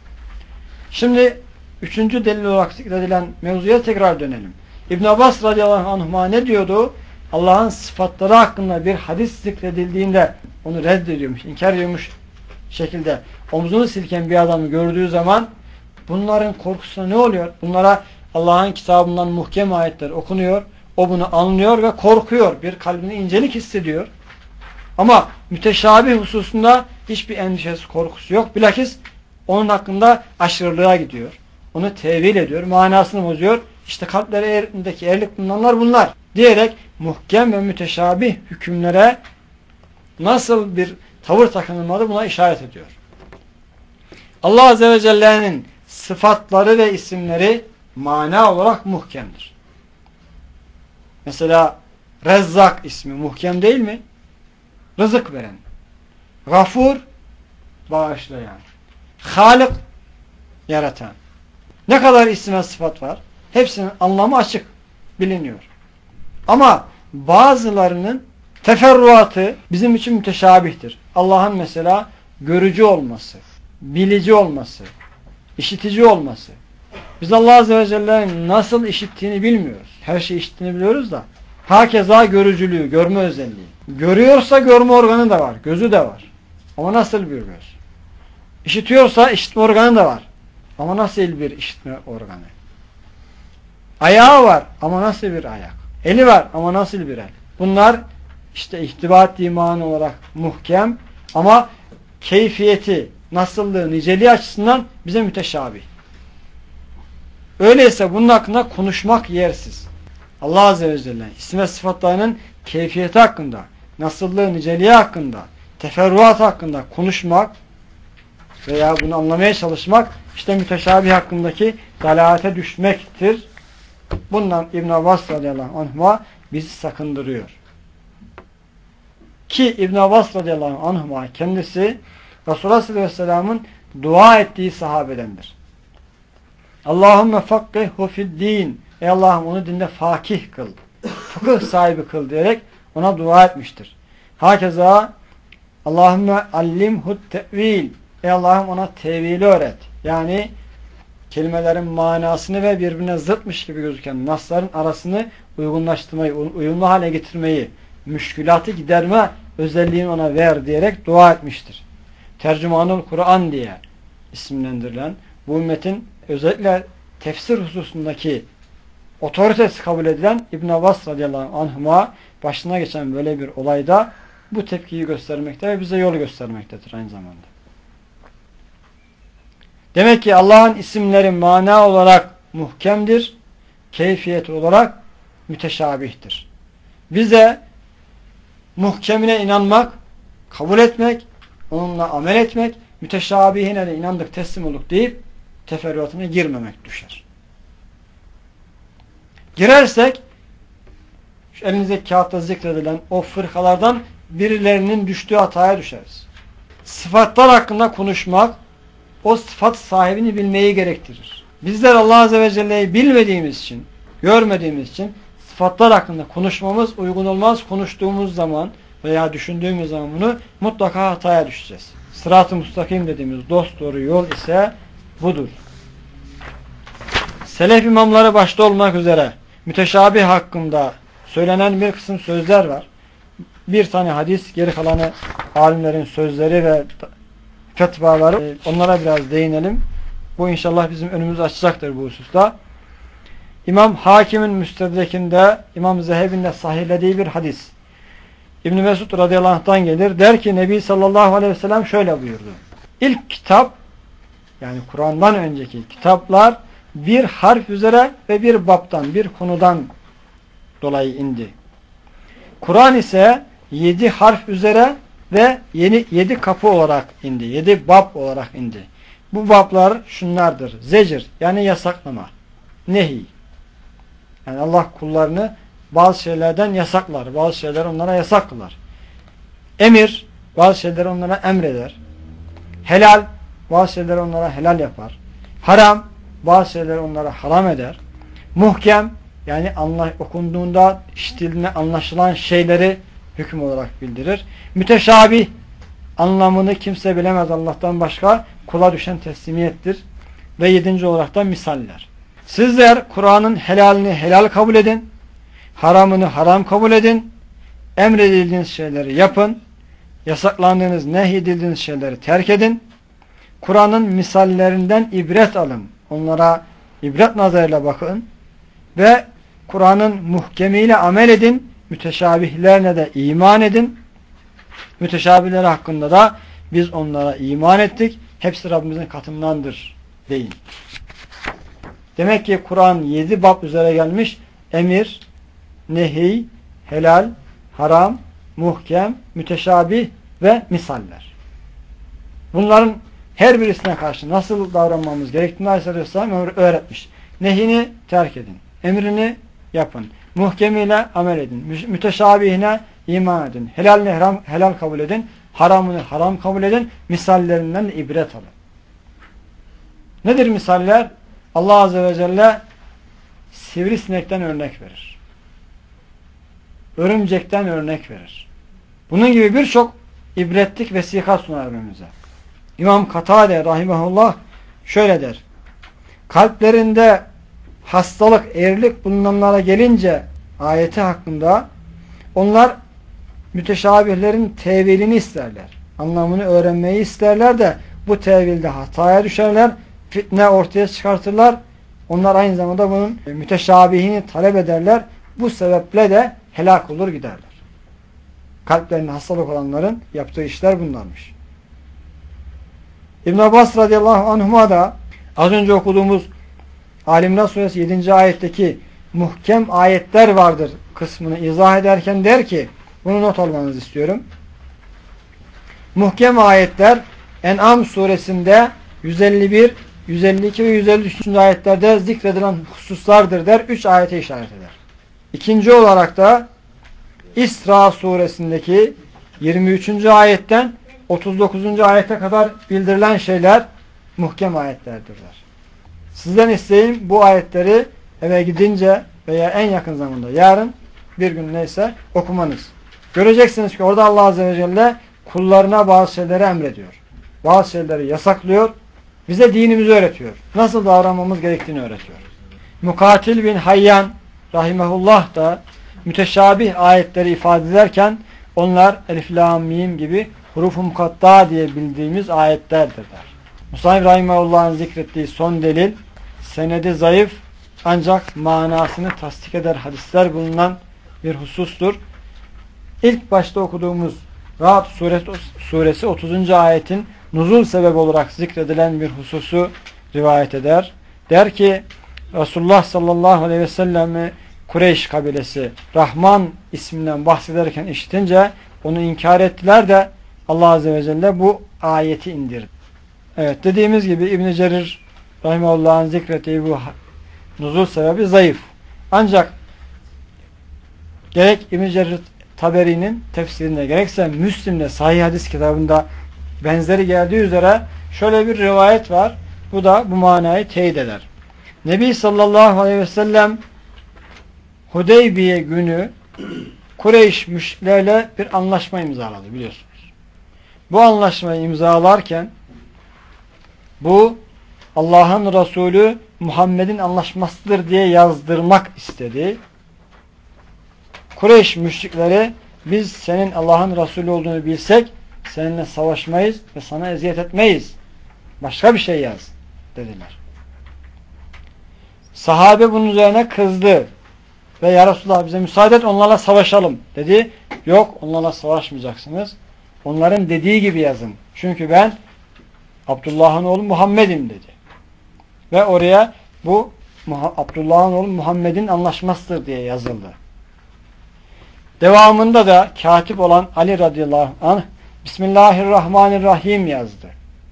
Şimdi üçüncü delil olarak zikredilen mevzuya tekrar dönelim. İbn Abbas radıyallahu anhuma ne diyordu? Allah'ın sıfatları hakkında bir hadis zikredildiğinde onu reddediyormuş, inkar ediyormuş şekilde omzunu silken bir adamı gördüğü zaman bunların korkusuna ne oluyor? Bunlara Allah'ın kitabından muhkem ayetler okunuyor. O bunu anlıyor ve korkuyor. Bir kalbine incelik hissediyor. Ama müteşabih hususunda hiçbir endişesi, korkusu yok. Bilakis onun hakkında aşırılığa gidiyor. Onu tevil ediyor. Manasını bozuyor. İşte kalplerindeki eğrilik bulunanlar bunlar. Diyerek muhkem ve müteşabih hükümlere nasıl bir tavır takınılmalı buna işaret ediyor. Allah Azze ve Celle'nin sıfatları ve isimleri mana olarak muhkemdir. Mesela Rezzak ismi muhkem değil mi? Rızık veren. Gafur, bağışlayan. Halik, yaratan. Ne kadar isim ve sıfat var? Hepsinin anlamı açık, biliniyor. Ama bazılarının teferruatı bizim için müteşabihtir. Allah'ın mesela görücü olması, bilici olması, işitici olması. Biz Allah Azze ve Celle'nin nasıl işittiğini bilmiyoruz. Her şeyi işittiğini biliyoruz da. Hakeza görücülüğü, görme özelliği. Görüyorsa görme organı da var, gözü de var. Ama nasıl bir göz? İşitiyorsa işitme organı da var. Ama nasıl bir işitme organı? Ayağı var ama nasıl bir ayak? Eli var ama nasıl bir el? Bunlar işte ihtibat imanı olarak muhkem ama keyfiyeti, nasıllığı, niceliği açısından bize müteşabih. Öyleyse bunun hakkında konuşmak yersiz. Allah Azze ve Celle isim ve sıfatlarının keyfiyeti hakkında, nasıllığı, niceliği hakkında, teferruat hakkında konuşmak veya bunu anlamaya çalışmak işte müteşabih hakkındaki dalalete düşmektir. Bundan İbn Abbas radıyallahu anhuma bizi sakındırıyor. Ki İbn Abbas radıyallahu anhuma kendisi Resulullah sallallahu aleyhi ve sellem'in dua ettiği sahabedendir. Allahümme fakkihu fi'd-din. Ey Allah'ım onu dinde fakih kıl, fıkıh sahibi kıl diyerek ona dua etmiştir. Hakeza Allahümme allimhu te'vil. Ey Allah'ım ona tevili öğret. Yani kelimelerin manasını ve birbirine zıtmış gibi gözüken nasların arasını uygunlaştırmayı, uyumlu hale getirmeyi müşkülatı giderme özelliğini ona ver diyerek dua etmiştir. Tercümanul Kur'an diye isimlendirilen bu ümmetin özellikle tefsir hususundaki otoritesi kabul edilen İbn Abbas radıyallahu anhuma başına geçen böyle bir olayda bu tepkiyi göstermekte ve bize yol göstermektedir aynı zamanda. Demek ki Allah'ın isimleri mana olarak muhkemdir, keyfiyet olarak müteşabihtir. Bize muhkemine inanmak, kabul etmek, onunla amel etmek, müteşabihine de inandık, teslim olduk deyip teferruatına girmemek düşer. Girersek şu elinizdeki kağıtta zikredilen o fırkalardan birilerinin düştüğü hataya düşeriz. Sıfatlar hakkında konuşmak o sıfat sahibini bilmeyi gerektirir. Bizler Allah Azze ve Celle'yi bilmediğimiz için, görmediğimiz için sıfatlar hakkında konuşmamız uygun olmaz. Konuştuğumuz zaman veya düşündüğümüz zaman bunu mutlaka hataya düşeceğiz. Sırat-ı müstakim dediğimiz dosdoğru yol ise budur. Selef imamları başta olmak üzere müteşabih hakkında söylenen bir kısım sözler var. Bir tane hadis, geri kalanı alimlerin sözleri ve fetvaları. Onlara biraz değinelim. Bu inşallah bizim önümüzü açacaktır bu hususta. İmam Hakim'in Müstedrek'inde, İmam Zehebi'nin de sahihlediği bir hadis. İbn Mesud radıyallahu anh'tan gelir. Der ki Nebi sallallahu aleyhi ve sellem şöyle buyurdu. İlk kitap, yani Kur'an'dan önceki kitaplar bir harf üzere ve bir baptan, bir konudan dolayı indi. Kur'an ise 7 harf üzere ve 7 kapı olarak indi. 7 bab olarak indi. Bu bablar şunlardır. Zecir, yani yasaklama. Nehi. Yani Allah kullarını bazı şeylerden yasaklar. Bazı şeyler onlara yasak kılar. Emir, bazı şeyleri onlara emreder. Helal, bazı şeyleri onlara helal yapar. Haram, bazı şeyleri onlara haram eder. Muhkem, yani okunduğunda işitildiğinde anlaşılan şeyleri hüküm olarak bildirir. Müteşabih, anlamını kimse bilemez Allah'tan başka, kula düşen teslimiyettir. Ve 7. olarak da misaller. Sizler Kur'an'ın helalini helal kabul edin, haramını haram kabul edin, emredildiğiniz şeyleri yapın, yasaklandığınız, nehyedildiğiniz şeyleri terk edin. Kur'an'ın misallerinden ibret alın, onlara ibret nazarıyla bakın ve Kur'an'ın muhkemiyle amel edin, müteşabihlerine de iman edin. Müteşabihler hakkında da biz onlara iman ettik, hepsi Rabbimizin katındandır deyin. Demek ki Kur'an 7 bab üzere gelmiş. Emir, nehi, helal, haram, muhkem, müteşabih ve misaller. Bunların her birisine karşı nasıl davranmamız gerektiğini Aleyhisselam öğretmiş. Nehini terk edin. Emrini yapın. Muhkemiyle amel edin. Müteşabihine iman edin. Helalini helal kabul edin. Haramını haram kabul edin. Misallerinden de ibret alın. Nedir misaller? Allah Azze ve Celle sivrisinekten örnek verir. Örümcekten örnek verir. Bunun gibi birçok ibretlik vesika sunar önümüze. İmam Katade rahimahullah şöyle der. Kalplerinde hastalık, eğrilik bulunanlara gelince ayeti hakkında onlar müteşabihlerin tevilini isterler. Anlamını öğrenmeyi isterler de bu tevilde hataya düşerler. Fitne ortaya çıkartırlar. Onlar aynı zamanda bunun müteşabihini talep ederler. Bu sebeple de helak olur giderler. Kalplerinde hastalık olanların yaptığı işler bunlarmış. İbn Abbas radıyallahu anhuma da az önce okuduğumuz Ali İmran suresi 7. ayetteki muhkem ayetler vardır kısmını izah ederken der ki, bunu not almanızı istiyorum. Muhkem ayetler En'am suresinde 151, 152 ve 153. ayetlerde zikredilen hususlardır der. 3 ayete işaret eder. İkinci olarak da İsra suresindeki 23. ayetten 39. ayete kadar bildirilen şeyler muhkem ayetlerdirler. Sizden isteğim bu ayetleri eve gidince veya en yakın zamanda yarın bir gün neyse okumanız. Göreceksiniz ki orada Allah Azze ve Celle kullarına bazı şeyleri emrediyor. Bazı şeyleri yasaklıyor. Bize dinimizi öğretiyor. Nasıl davranmamız gerektiğini öğretiyor. Mukatil bin Hayyan rahimehullah da müteşabih ayetleri ifade ederken onlar elif, lam, mim gibi huruf-u mukatta diye bildiğimiz ayetlerdir der. Musannif Rahimahullah'ın zikrettiği son delil senedi zayıf ancak manasını tasdik eder hadisler bulunan bir husustur. İlk başta okuduğumuz Ra'd suresi 30. ayetin nuzul sebebi olarak zikredilen bir hususu rivayet eder. Der ki Resulullah sallallahu aleyhi ve sellem'i Kureyş kabilesi Rahman isminden bahsederken işitince onu inkar ettiler de Allah azze ve celle bu ayeti indirdi. Evet, dediğimiz gibi İbn-i Cerir Rahimahullah'ın zikrettiği bu nuzul sebebi zayıf. Ancak gerek İbn-i Cerir Taberi'nin tefsirinde gerekse Müslim'de Sahih Hadis kitabında benzeri geldiği üzere şöyle bir rivayet var. Bu da bu manayı teyit eder. Nebi sallallahu aleyhi ve sellem Hudeybiye günü Kureyş müşriklerle bir anlaşma imzaladı biliyorsunuz. Bu anlaşmayı imzalarken bu Allah'ın Resulü Muhammed'in anlaşmasıdır diye yazdırmak istedi. Kureyş müşrikleri biz senin Allah'ın Resulü olduğunu bilsek seninle savaşmayız ve sana eziyet etmeyiz. Başka bir şey yaz dediler. Sahabe bunun üzerine kızdı. Ve ya Resulullah bize müsaade et onlarla savaşalım dedi. Yok, onlarla savaşmayacaksınız. Onların dediği gibi yazın. Çünkü ben Abdullah'ın oğlu Muhammed'im dedi. Ve oraya bu Abdullah'ın oğlu Muhammed'in anlaşmasıdır diye yazıldı. Devamında da katip olan Ali radıyallahu anh Bismillahirrahmanirrahim yazdı.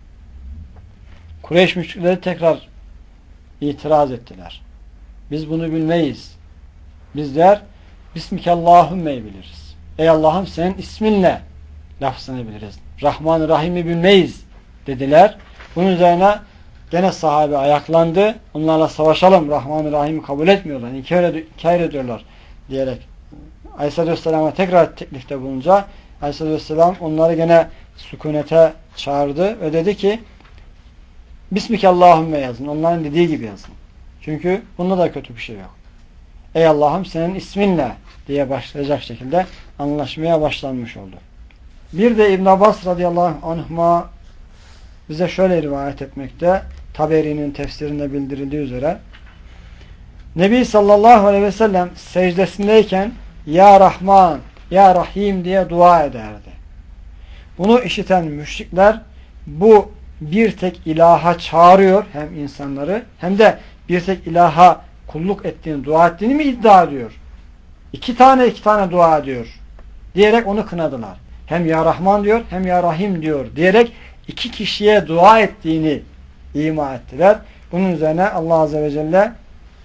Kureyş müşrikleri tekrar itiraz ettiler. Biz bunu bilmeyiz. Bizler Bismikallahümme'yi biliriz. Ey Allah'ım senin isminle lafzını biliriz. Rahman-ı bilmeyiz dediler. Bunun üzerine gene sahabe ayaklandı. Onlarla savaşalım. Rahman-ı kabul etmiyorlar. İnkar ediyorlar diyerek Aleyhisselatü Vesselam'a tekrar teklifte bulunca Aleyhisselatü Vesselam onları gene sükunete çağırdı ve dedi ki Bismikallahümme yazın. Onların dediği gibi yazın. Çünkü bunda da kötü bir şey yok. Ey Allah'ım senin isminle diye başlayacak şekilde anlaşmaya başlanmış oldu. Bir de İbn Abbas radıyallahu anhuma bize şöyle rivayet etmekte. Taberi'nin tefsirinde bildirildiği üzere Nebi sallallahu aleyhi ve sellem secdesindeyken Ya Rahman, Ya Rahim diye dua ederdi. Bunu işiten müşrikler bu bir tek ilaha çağırıyor hem insanları hem de bir tek ilaha kulluk ettiğini, dua ettiğini mi iddia ediyor? İki tane dua ediyor diyerek onu kınadılar. Hem Ya Rahman diyor hem Ya Rahim diyor diyerek iki kişiye dua ettiğini ima ettiler. Bunun üzerine Allah Azze ve Celle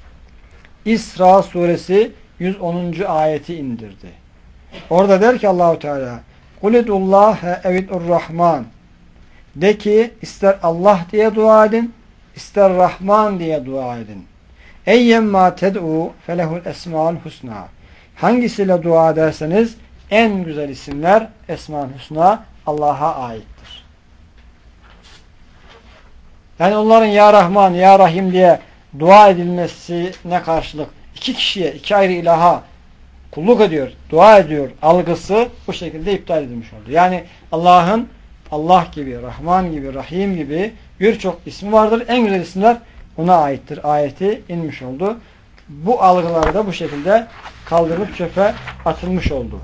İsra suresi 110. ayeti indirdi. Orada der ki Allahu Teala Kulidullahe evidur Rahman, de ki ister Allah diye dua edin ister Rahman diye dua edin. Eyyemma ted'u felehul esmaul husna. Hangisiyle dua ederseniz en güzel isimler Esma-ül Hüsna Allah'a aittir. Yani onların Ya Rahman, Ya Rahim diye dua edilmesine karşılık iki kişiye, iki ayrı ilaha kulluk ediyor, dua ediyor algısı bu şekilde iptal edilmiş oldu. Yani Allah'ın Allah gibi, Rahman gibi, Rahim gibi birçok ismi vardır. En güzel isimler ona aittir. Ayeti inmiş oldu. Bu algılar da bu şekilde kaldırılıp çöpe atılmış oldu.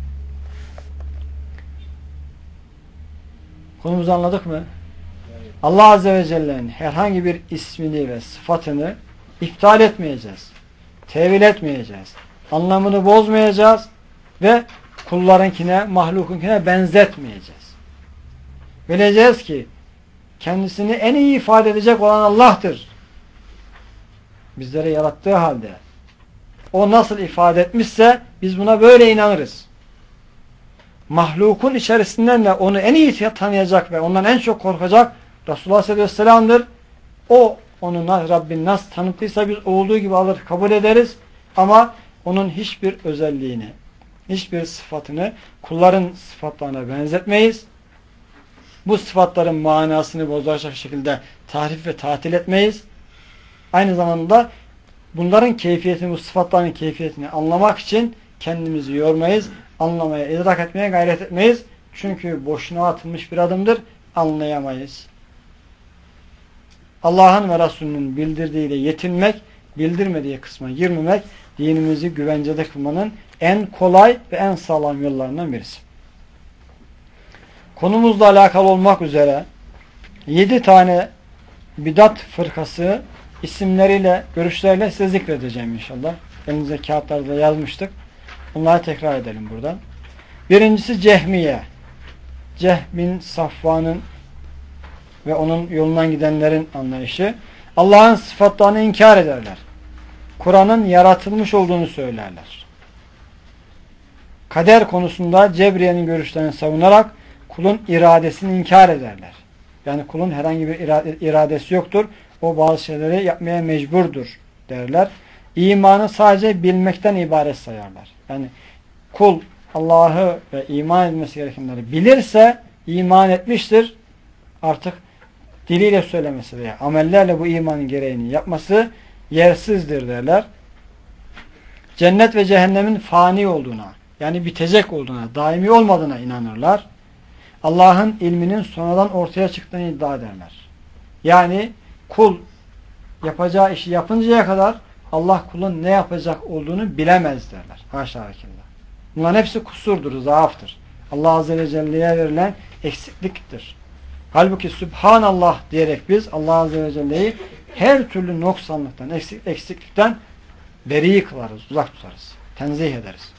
Konumuzu anladık mı? Evet. Allah Azze ve Celle'nin herhangi bir ismini ve sıfatını iptal etmeyeceğiz. Tevil etmeyeceğiz. Anlamını bozmayacağız ve kullarınkine, mahlukunkine benzetmeyeceğiz. Bileceğiz ki kendisini en iyi ifade edecek olan Allah'tır. Bizleri yarattığı halde o nasıl ifade etmişse biz buna böyle inanırız. Mahlukun içerisinden de onu en iyi tanıyacak ve ondan en çok korkacak Resulullah sallallahu aleyhi ve sellem'dir. O onu Rabbin nasıl tanıttıysa biz olduğu gibi alır kabul ederiz ama onun hiçbir özelliğini, hiçbir sıfatını kulların sıfatlarına benzetmeyiz. Bu sıfatların manasını bozacak şekilde tahrif ve tatil etmeyiz. Aynı zamanda bunların keyfiyetini, bu sıfatların keyfiyetini anlamak için kendimizi yormayız, anlamaya, idrak etmeye gayret etmeyiz. Çünkü boşuna atılmış bir adımdır, anlayamayız. Allah'ın ve Resulünün bildirdiğiyle yetinmek, bildirmediği kısma girmemek, dinimizi güvencede kılmanın en kolay ve en sağlam yollarından birisi. Konumuzla alakalı olmak üzere 7 tane bidat fırkası isimleriyle, görüşleriyle size zikredeceğim inşallah. Elinize kağıtlarda yazmıştık. Bunları tekrar edelim buradan. Birincisi Cehmiye. Cehm bin Safvan'ın ve onun yolundan gidenlerin anlayışı. Allah'ın sıfatlarını inkar ederler. Kur'an'ın yaratılmış olduğunu söylerler. Kader konusunda Cebriye'nin görüşlerini savunarak kulun iradesini inkar ederler. Yani kulun herhangi bir iradesi yoktur. O bazı şeyleri yapmaya mecburdur derler. İmanı sadece bilmekten ibaret sayarlar. Yani kul Allah'ı ve iman etmesi gerekenleri bilirse iman etmiştir. Artık diliyle söylemesi veya amellerle bu imanın gereğini yapması yersizdir derler. Cennet ve cehennemin fani olduğuna, yani bitecek olduğuna, daimi olmadığına inanırlar. Allah'ın ilminin sonradan ortaya çıktığını iddia ederler. Yani kul yapacağı işi yapıncaya kadar Allah kulun ne yapacak olduğunu bilemez derler. Haşa ve kella. Bunların hepsi kusurdur, zaaftır. Allah Azze ve Celle'ye verilen eksikliktir. Halbuki Sübhanallah diyerek biz Allah Azze ve Celle'yi her türlü noksanlıktan, eksiklikten beri kılarız, uzak tutarız. Tenzih ederiz.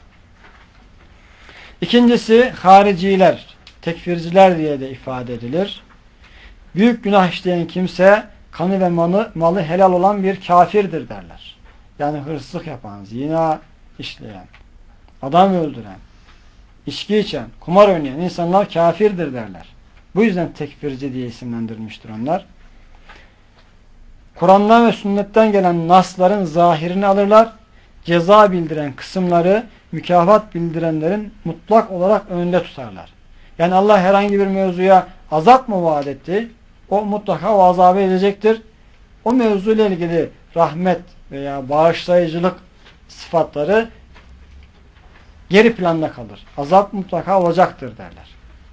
İkincisi hariciler, tekfirciler diye de ifade edilir. Büyük günah işleyen kimse kanı ve malı helal olan bir kafirdir derler. Yani hırsızlık yapan, zina işleyen, adam öldüren, içki içen, kumar oynayan insanlar kafirdir derler. Bu yüzden tekfirci diye isimlendirilmiştir onlar. Kur'an'dan ve sünnetten gelen nasların zahirini alırlar. Ceza bildiren kısımları mükafat bildirenlerin mutlak olarak önünde tutarlar. Yani Allah herhangi bir mevzuya azap mı vaat etti? O mutlaka o azabı edecektir. O mevzuyla ilgili rahmet veya bağışlayıcılık sıfatları geri planda kalır. Azap mutlaka olacaktır derler.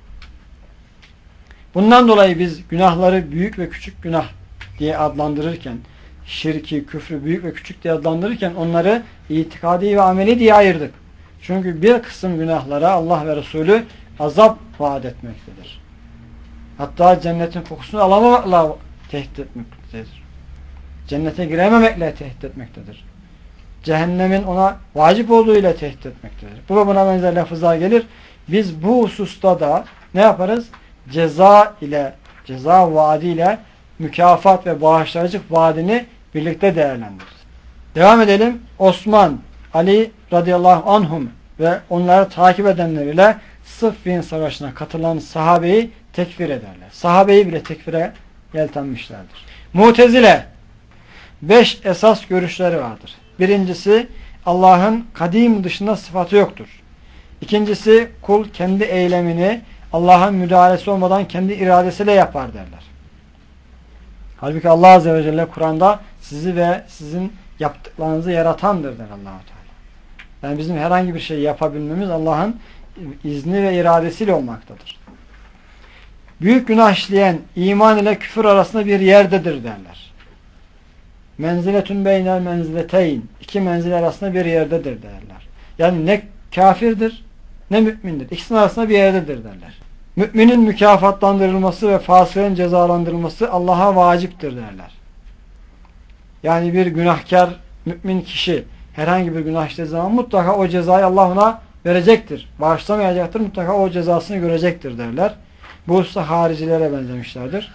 Bundan dolayı biz günahları büyük ve küçük günah diye adlandırırken, şirki, küfrü büyük ve küçük diye adlandırırken onları itikadi ve ameli diye ayırdık. Çünkü bir kısım günahlara Allah ve Resulü azap vaat etmektedir. Hatta cennetin kokusunu alamamakla tehdit etmektedir. Cennete girememekle tehdit etmektedir. Cehennemin ona vacip olduğu ile tehdit etmektedir. Bu ve buna benzer lafızlar gelir. Biz bu hususta da ne yaparız? Ceza vaadiyle mükafat ve bağışlayıcılık vaadini birlikte değerlendiririz. Devam edelim. Osman, Ali radıyallahu anhum ve onları takip edenleriyle Sıffin Savaşı'na katılan sahabeyi tekfir ederler. Sahabeyi bile tekfire yeltenmişlerdir. Mu'tezile 5 esas görüşleri vardır. Birincisi Allah'ın kadim dışında sıfatı yoktur. İkincisi kul kendi eylemini Allah'ın müdahalesi olmadan kendi iradesiyle yapar derler. Halbuki Allah Azze ve Celle Kur'an'da sizi ve sizin yaptıklarınızı yaratandır der Allah-u Teala. Yani bizim herhangi bir şey yapabilmemiz Allah'ın izni ve iradesiyle olmaktadır. Büyük günah işleyen iman ile küfür arasında bir yerdedir derler. Menziletün beynel menzileteyn, iki menzil arasında bir yerdedir derler. Yani ne kafirdir ne mümindir. İkisinin arasında bir yerdedir derler. Müminin mükafatlandırılması ve fasığın cezalandırılması Allah'a vaciptir derler. Yani bir günahkar mümin kişi herhangi bir günah işlediği zaman mutlaka o cezayı Allah ona verecektir. Bağışlamayacaktır. Mutlaka o cezasını görecektir derler. Bu hususta haricilere benzemişlerdir.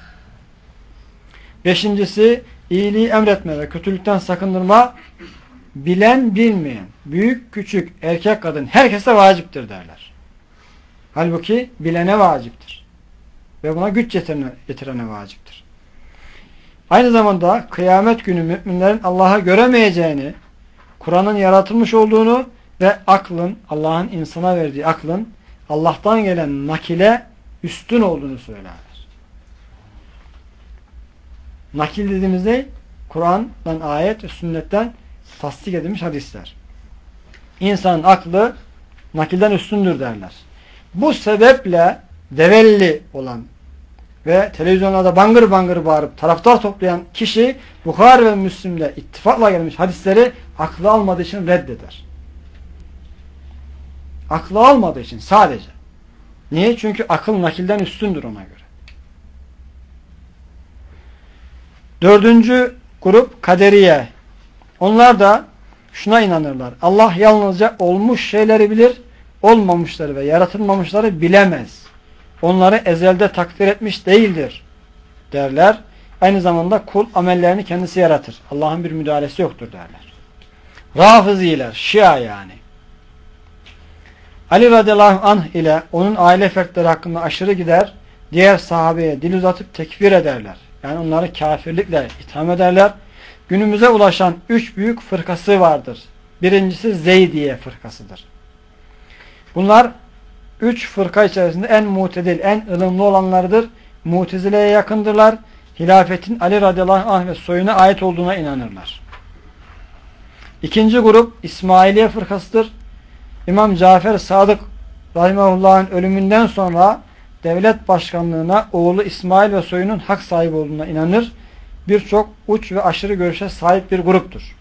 Beşincisi iyiliği emretme ve kötülükten sakındırma bilen bilmeyen, büyük küçük, erkek kadın herkese vaciptir derler. Halbuki bilene vaciptir. Ve buna güç getirene vaciptir. Aynı zamanda kıyamet günü müminlerin Allah'ı göremeyeceğini, Kur'an'ın yaratılmış olduğunu ve aklın, Allah'ın insana verdiği aklın Allah'tan gelen nakile üstün olduğunu söylerler. Nakil dediğimizde Kur'an'dan ayet ve sünnetten tasdik edilmiş hadisler. İnsanın aklı nakilden üstündür derler. Bu sebeple develli olan ve televizyonlarda bangır bangır bağırıp taraftar toplayan kişi Bukhari ve Müslim'de ittifakla gelmiş hadisleri aklı almadığı için reddeder. Aklı almadığı için sadece. Niye? Çünkü akıl nakilden üstündür ona göre. Dördüncü grup kaderiye. Onlar da şuna inanırlar. Allah yalnızca olmuş şeyleri bilir, olmamışları ve yaratılmamışları bilemez. Onları ezelde takdir etmiş değildir derler. Aynı zamanda kul amellerini kendisi yaratır. Allah'ın bir müdahalesi yoktur derler. Rafiziler, Şia yani. Ali radıyallahu anh ile onun aile fertleri hakkında aşırı gider, diğer sahabeye dil uzatıp tekfir ederler. Yani onları kafirlikle itham ederler. Günümüze ulaşan 3 büyük fırkası vardır. Birincisi Zeydiye fırkasıdır. Bunlar 3 fırka içerisinde en mutedil, en ılımlı olanlardır. Mutezile'ye yakındırlar. Hilafetin Ali radıyallahu anh ve soyuna ait olduğuna inanırlar. İkinci grup İsmailiye fırkasıdır. İmam Cafer Sadık rahimehullah'ın ölümünden sonra devlet başkanlığına oğlu İsmail ve soyunun hak sahibi olduğuna inanır. Birçok uç ve aşırı görüşe sahip bir gruptur.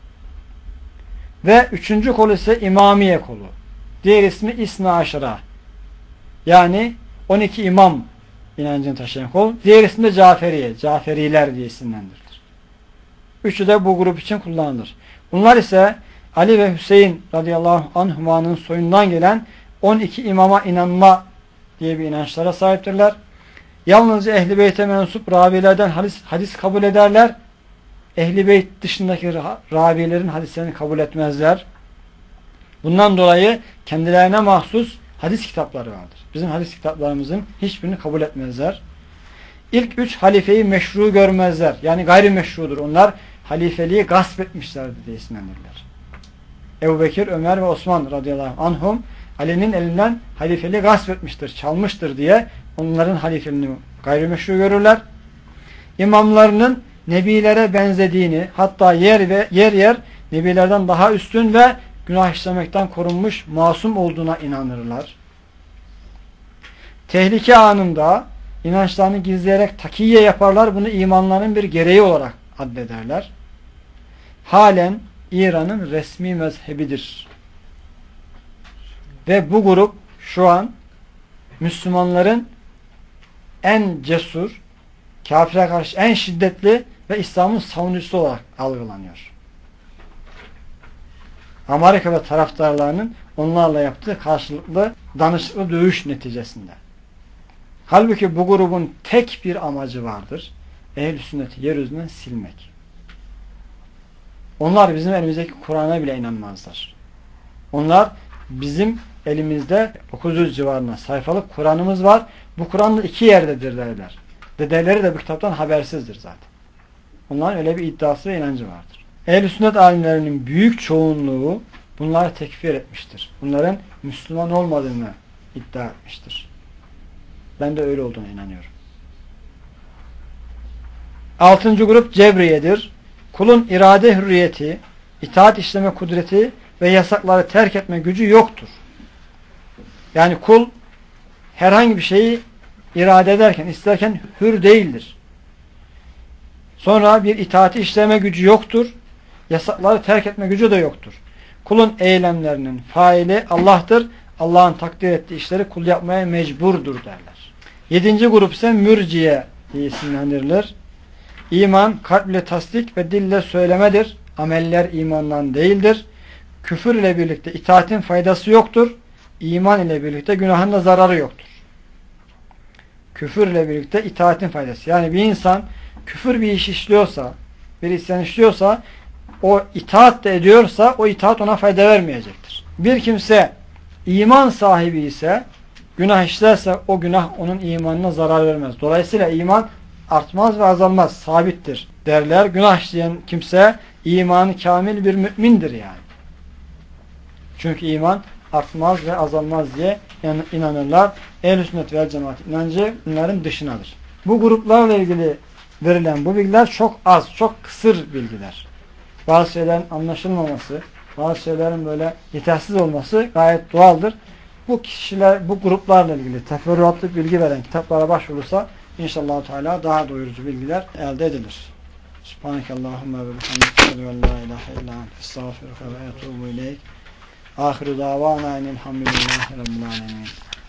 Ve üçüncü kolu ise İmamiye kolu. Diğer ismi İsna Aşıra. Yani 12 imam inancını taşıyan kol. Diğer ismi de Caferiye. Caferiler diye isimlendirilir. Üçü de bu grup için kullanılır. Bunlar ise Ali ve Hüseyin radıyallahu anhuma'nın soyundan gelen 12 imama inanma diye bir inançlara sahiptirler. Yalnızca Ehl-i Beyt'e mensup ravilerden hadis kabul ederler. Ehl-i Beyt dışındaki ravilerin hadislerini kabul etmezler. Bundan dolayı kendilerine mahsus hadis kitapları vardır. Bizim hadis kitaplarımızın hiçbirini kabul etmezler. İlk 3 halifeyi meşru görmezler. Yani gayrimeşrudur. Onlar halifeliği gasp etmişlerdi diye isimlendirirler. Ebu Bekir, Ömer ve Osman radıyallahu anhum Ali'nin elinden halifeliği gasp etmiştir, çalmıştır diye onların halifeliğini gayrimeşru görürler. İmamlarının nebilere benzediğini, hatta yer yer nebilerden daha üstün ve günah işlemekten korunmuş, masum olduğuna inanırlar. Tehlike anında inançlarını gizleyerek takiye yaparlar. Bunu imanlarının bir gereği olarak addederler. Halen İran'ın resmi mezhebidir. Ve bu grup şu an Müslümanların en cesur, kafire karşı en şiddetli ve İslam'ın savunucusu olarak algılanıyor. Amerika ve taraftarlarının onlarla yaptığı karşılıklı danışıklı dövüş neticesinde. Halbuki bu grubun tek bir amacı vardır. Ehl-i sünneti yeryüzünden silmek. Onlar bizim elimizdeki Kur'an'a bile inanmazlar. Onlar bizim elimizde 900 civarında sayfalık Kur'an'ımız var. Bu Kur'an'da 2 yerdedir derler. Dedeleri de bu kitaptan habersizdir zaten. Onların öyle bir iddiası ve inancı vardır. Ehl-i sünnet alimlerinin büyük çoğunluğu bunları tekfir etmiştir. Bunların Müslüman olmadığını iddia etmiştir. Ben de öyle olduğuna inanıyorum. 6. grup Cebriye'dir. Kulun irade hürriyeti, itaat işleme kudreti ve yasakları terk etme gücü yoktur. Yani kul herhangi bir şeyi irade ederken, isterken hür değildir. Sonra bir itaati işleme gücü yoktur. Yasakları terk etme gücü de yoktur. Kulun eylemlerinin faili Allah'tır. Allah'ın takdir ettiği işleri kul yapmaya mecburdur derler. 7. grup ise mürciye diye isimlendirilir. İman kalp ile tasdik ve dille söylemedir. Ameller imandan değildir. Küfür ile birlikte itaatin faydası yoktur. İman ile birlikte günahın da zararı yoktur. Küfür ile birlikte itaatin faydası. Yani bir insan küfür bir iş işliyorsa, bir isyan işliyorsa, o itaat de ediyorsa o itaat ona fayda vermeyecektir. Bir kimse iman sahibi ise günah işlerse o günah onun imanına zarar vermez. Dolayısıyla iman artmaz ve azalmaz. Sabittir derler. Günah işleyen kimse imanı kamil bir mümindir yani. Çünkü iman artmaz ve azalmaz diye inanırlar. Ehl-i sünnet vel cemaat inancı bunların dışındadır. Bu gruplarla ilgili verilen bu bilgiler çok az, çok kısır bilgiler. Bazı şeylerin anlaşılmaması, bazı şeylerin böyle yetersiz olması gayet doğaldır. Bu kişiler, bu gruplarla ilgili teferruatlı bilgi veren kitaplara başvurursa inşallah Teala daha doyurucu bilgiler elde edilir. Subhanakallahumma ve bihamdike eşhedü en la ilahe illa ente estağfiruke ve etûbü ileyk. Ahiru davana enelhamdülillahi rabbil alemin.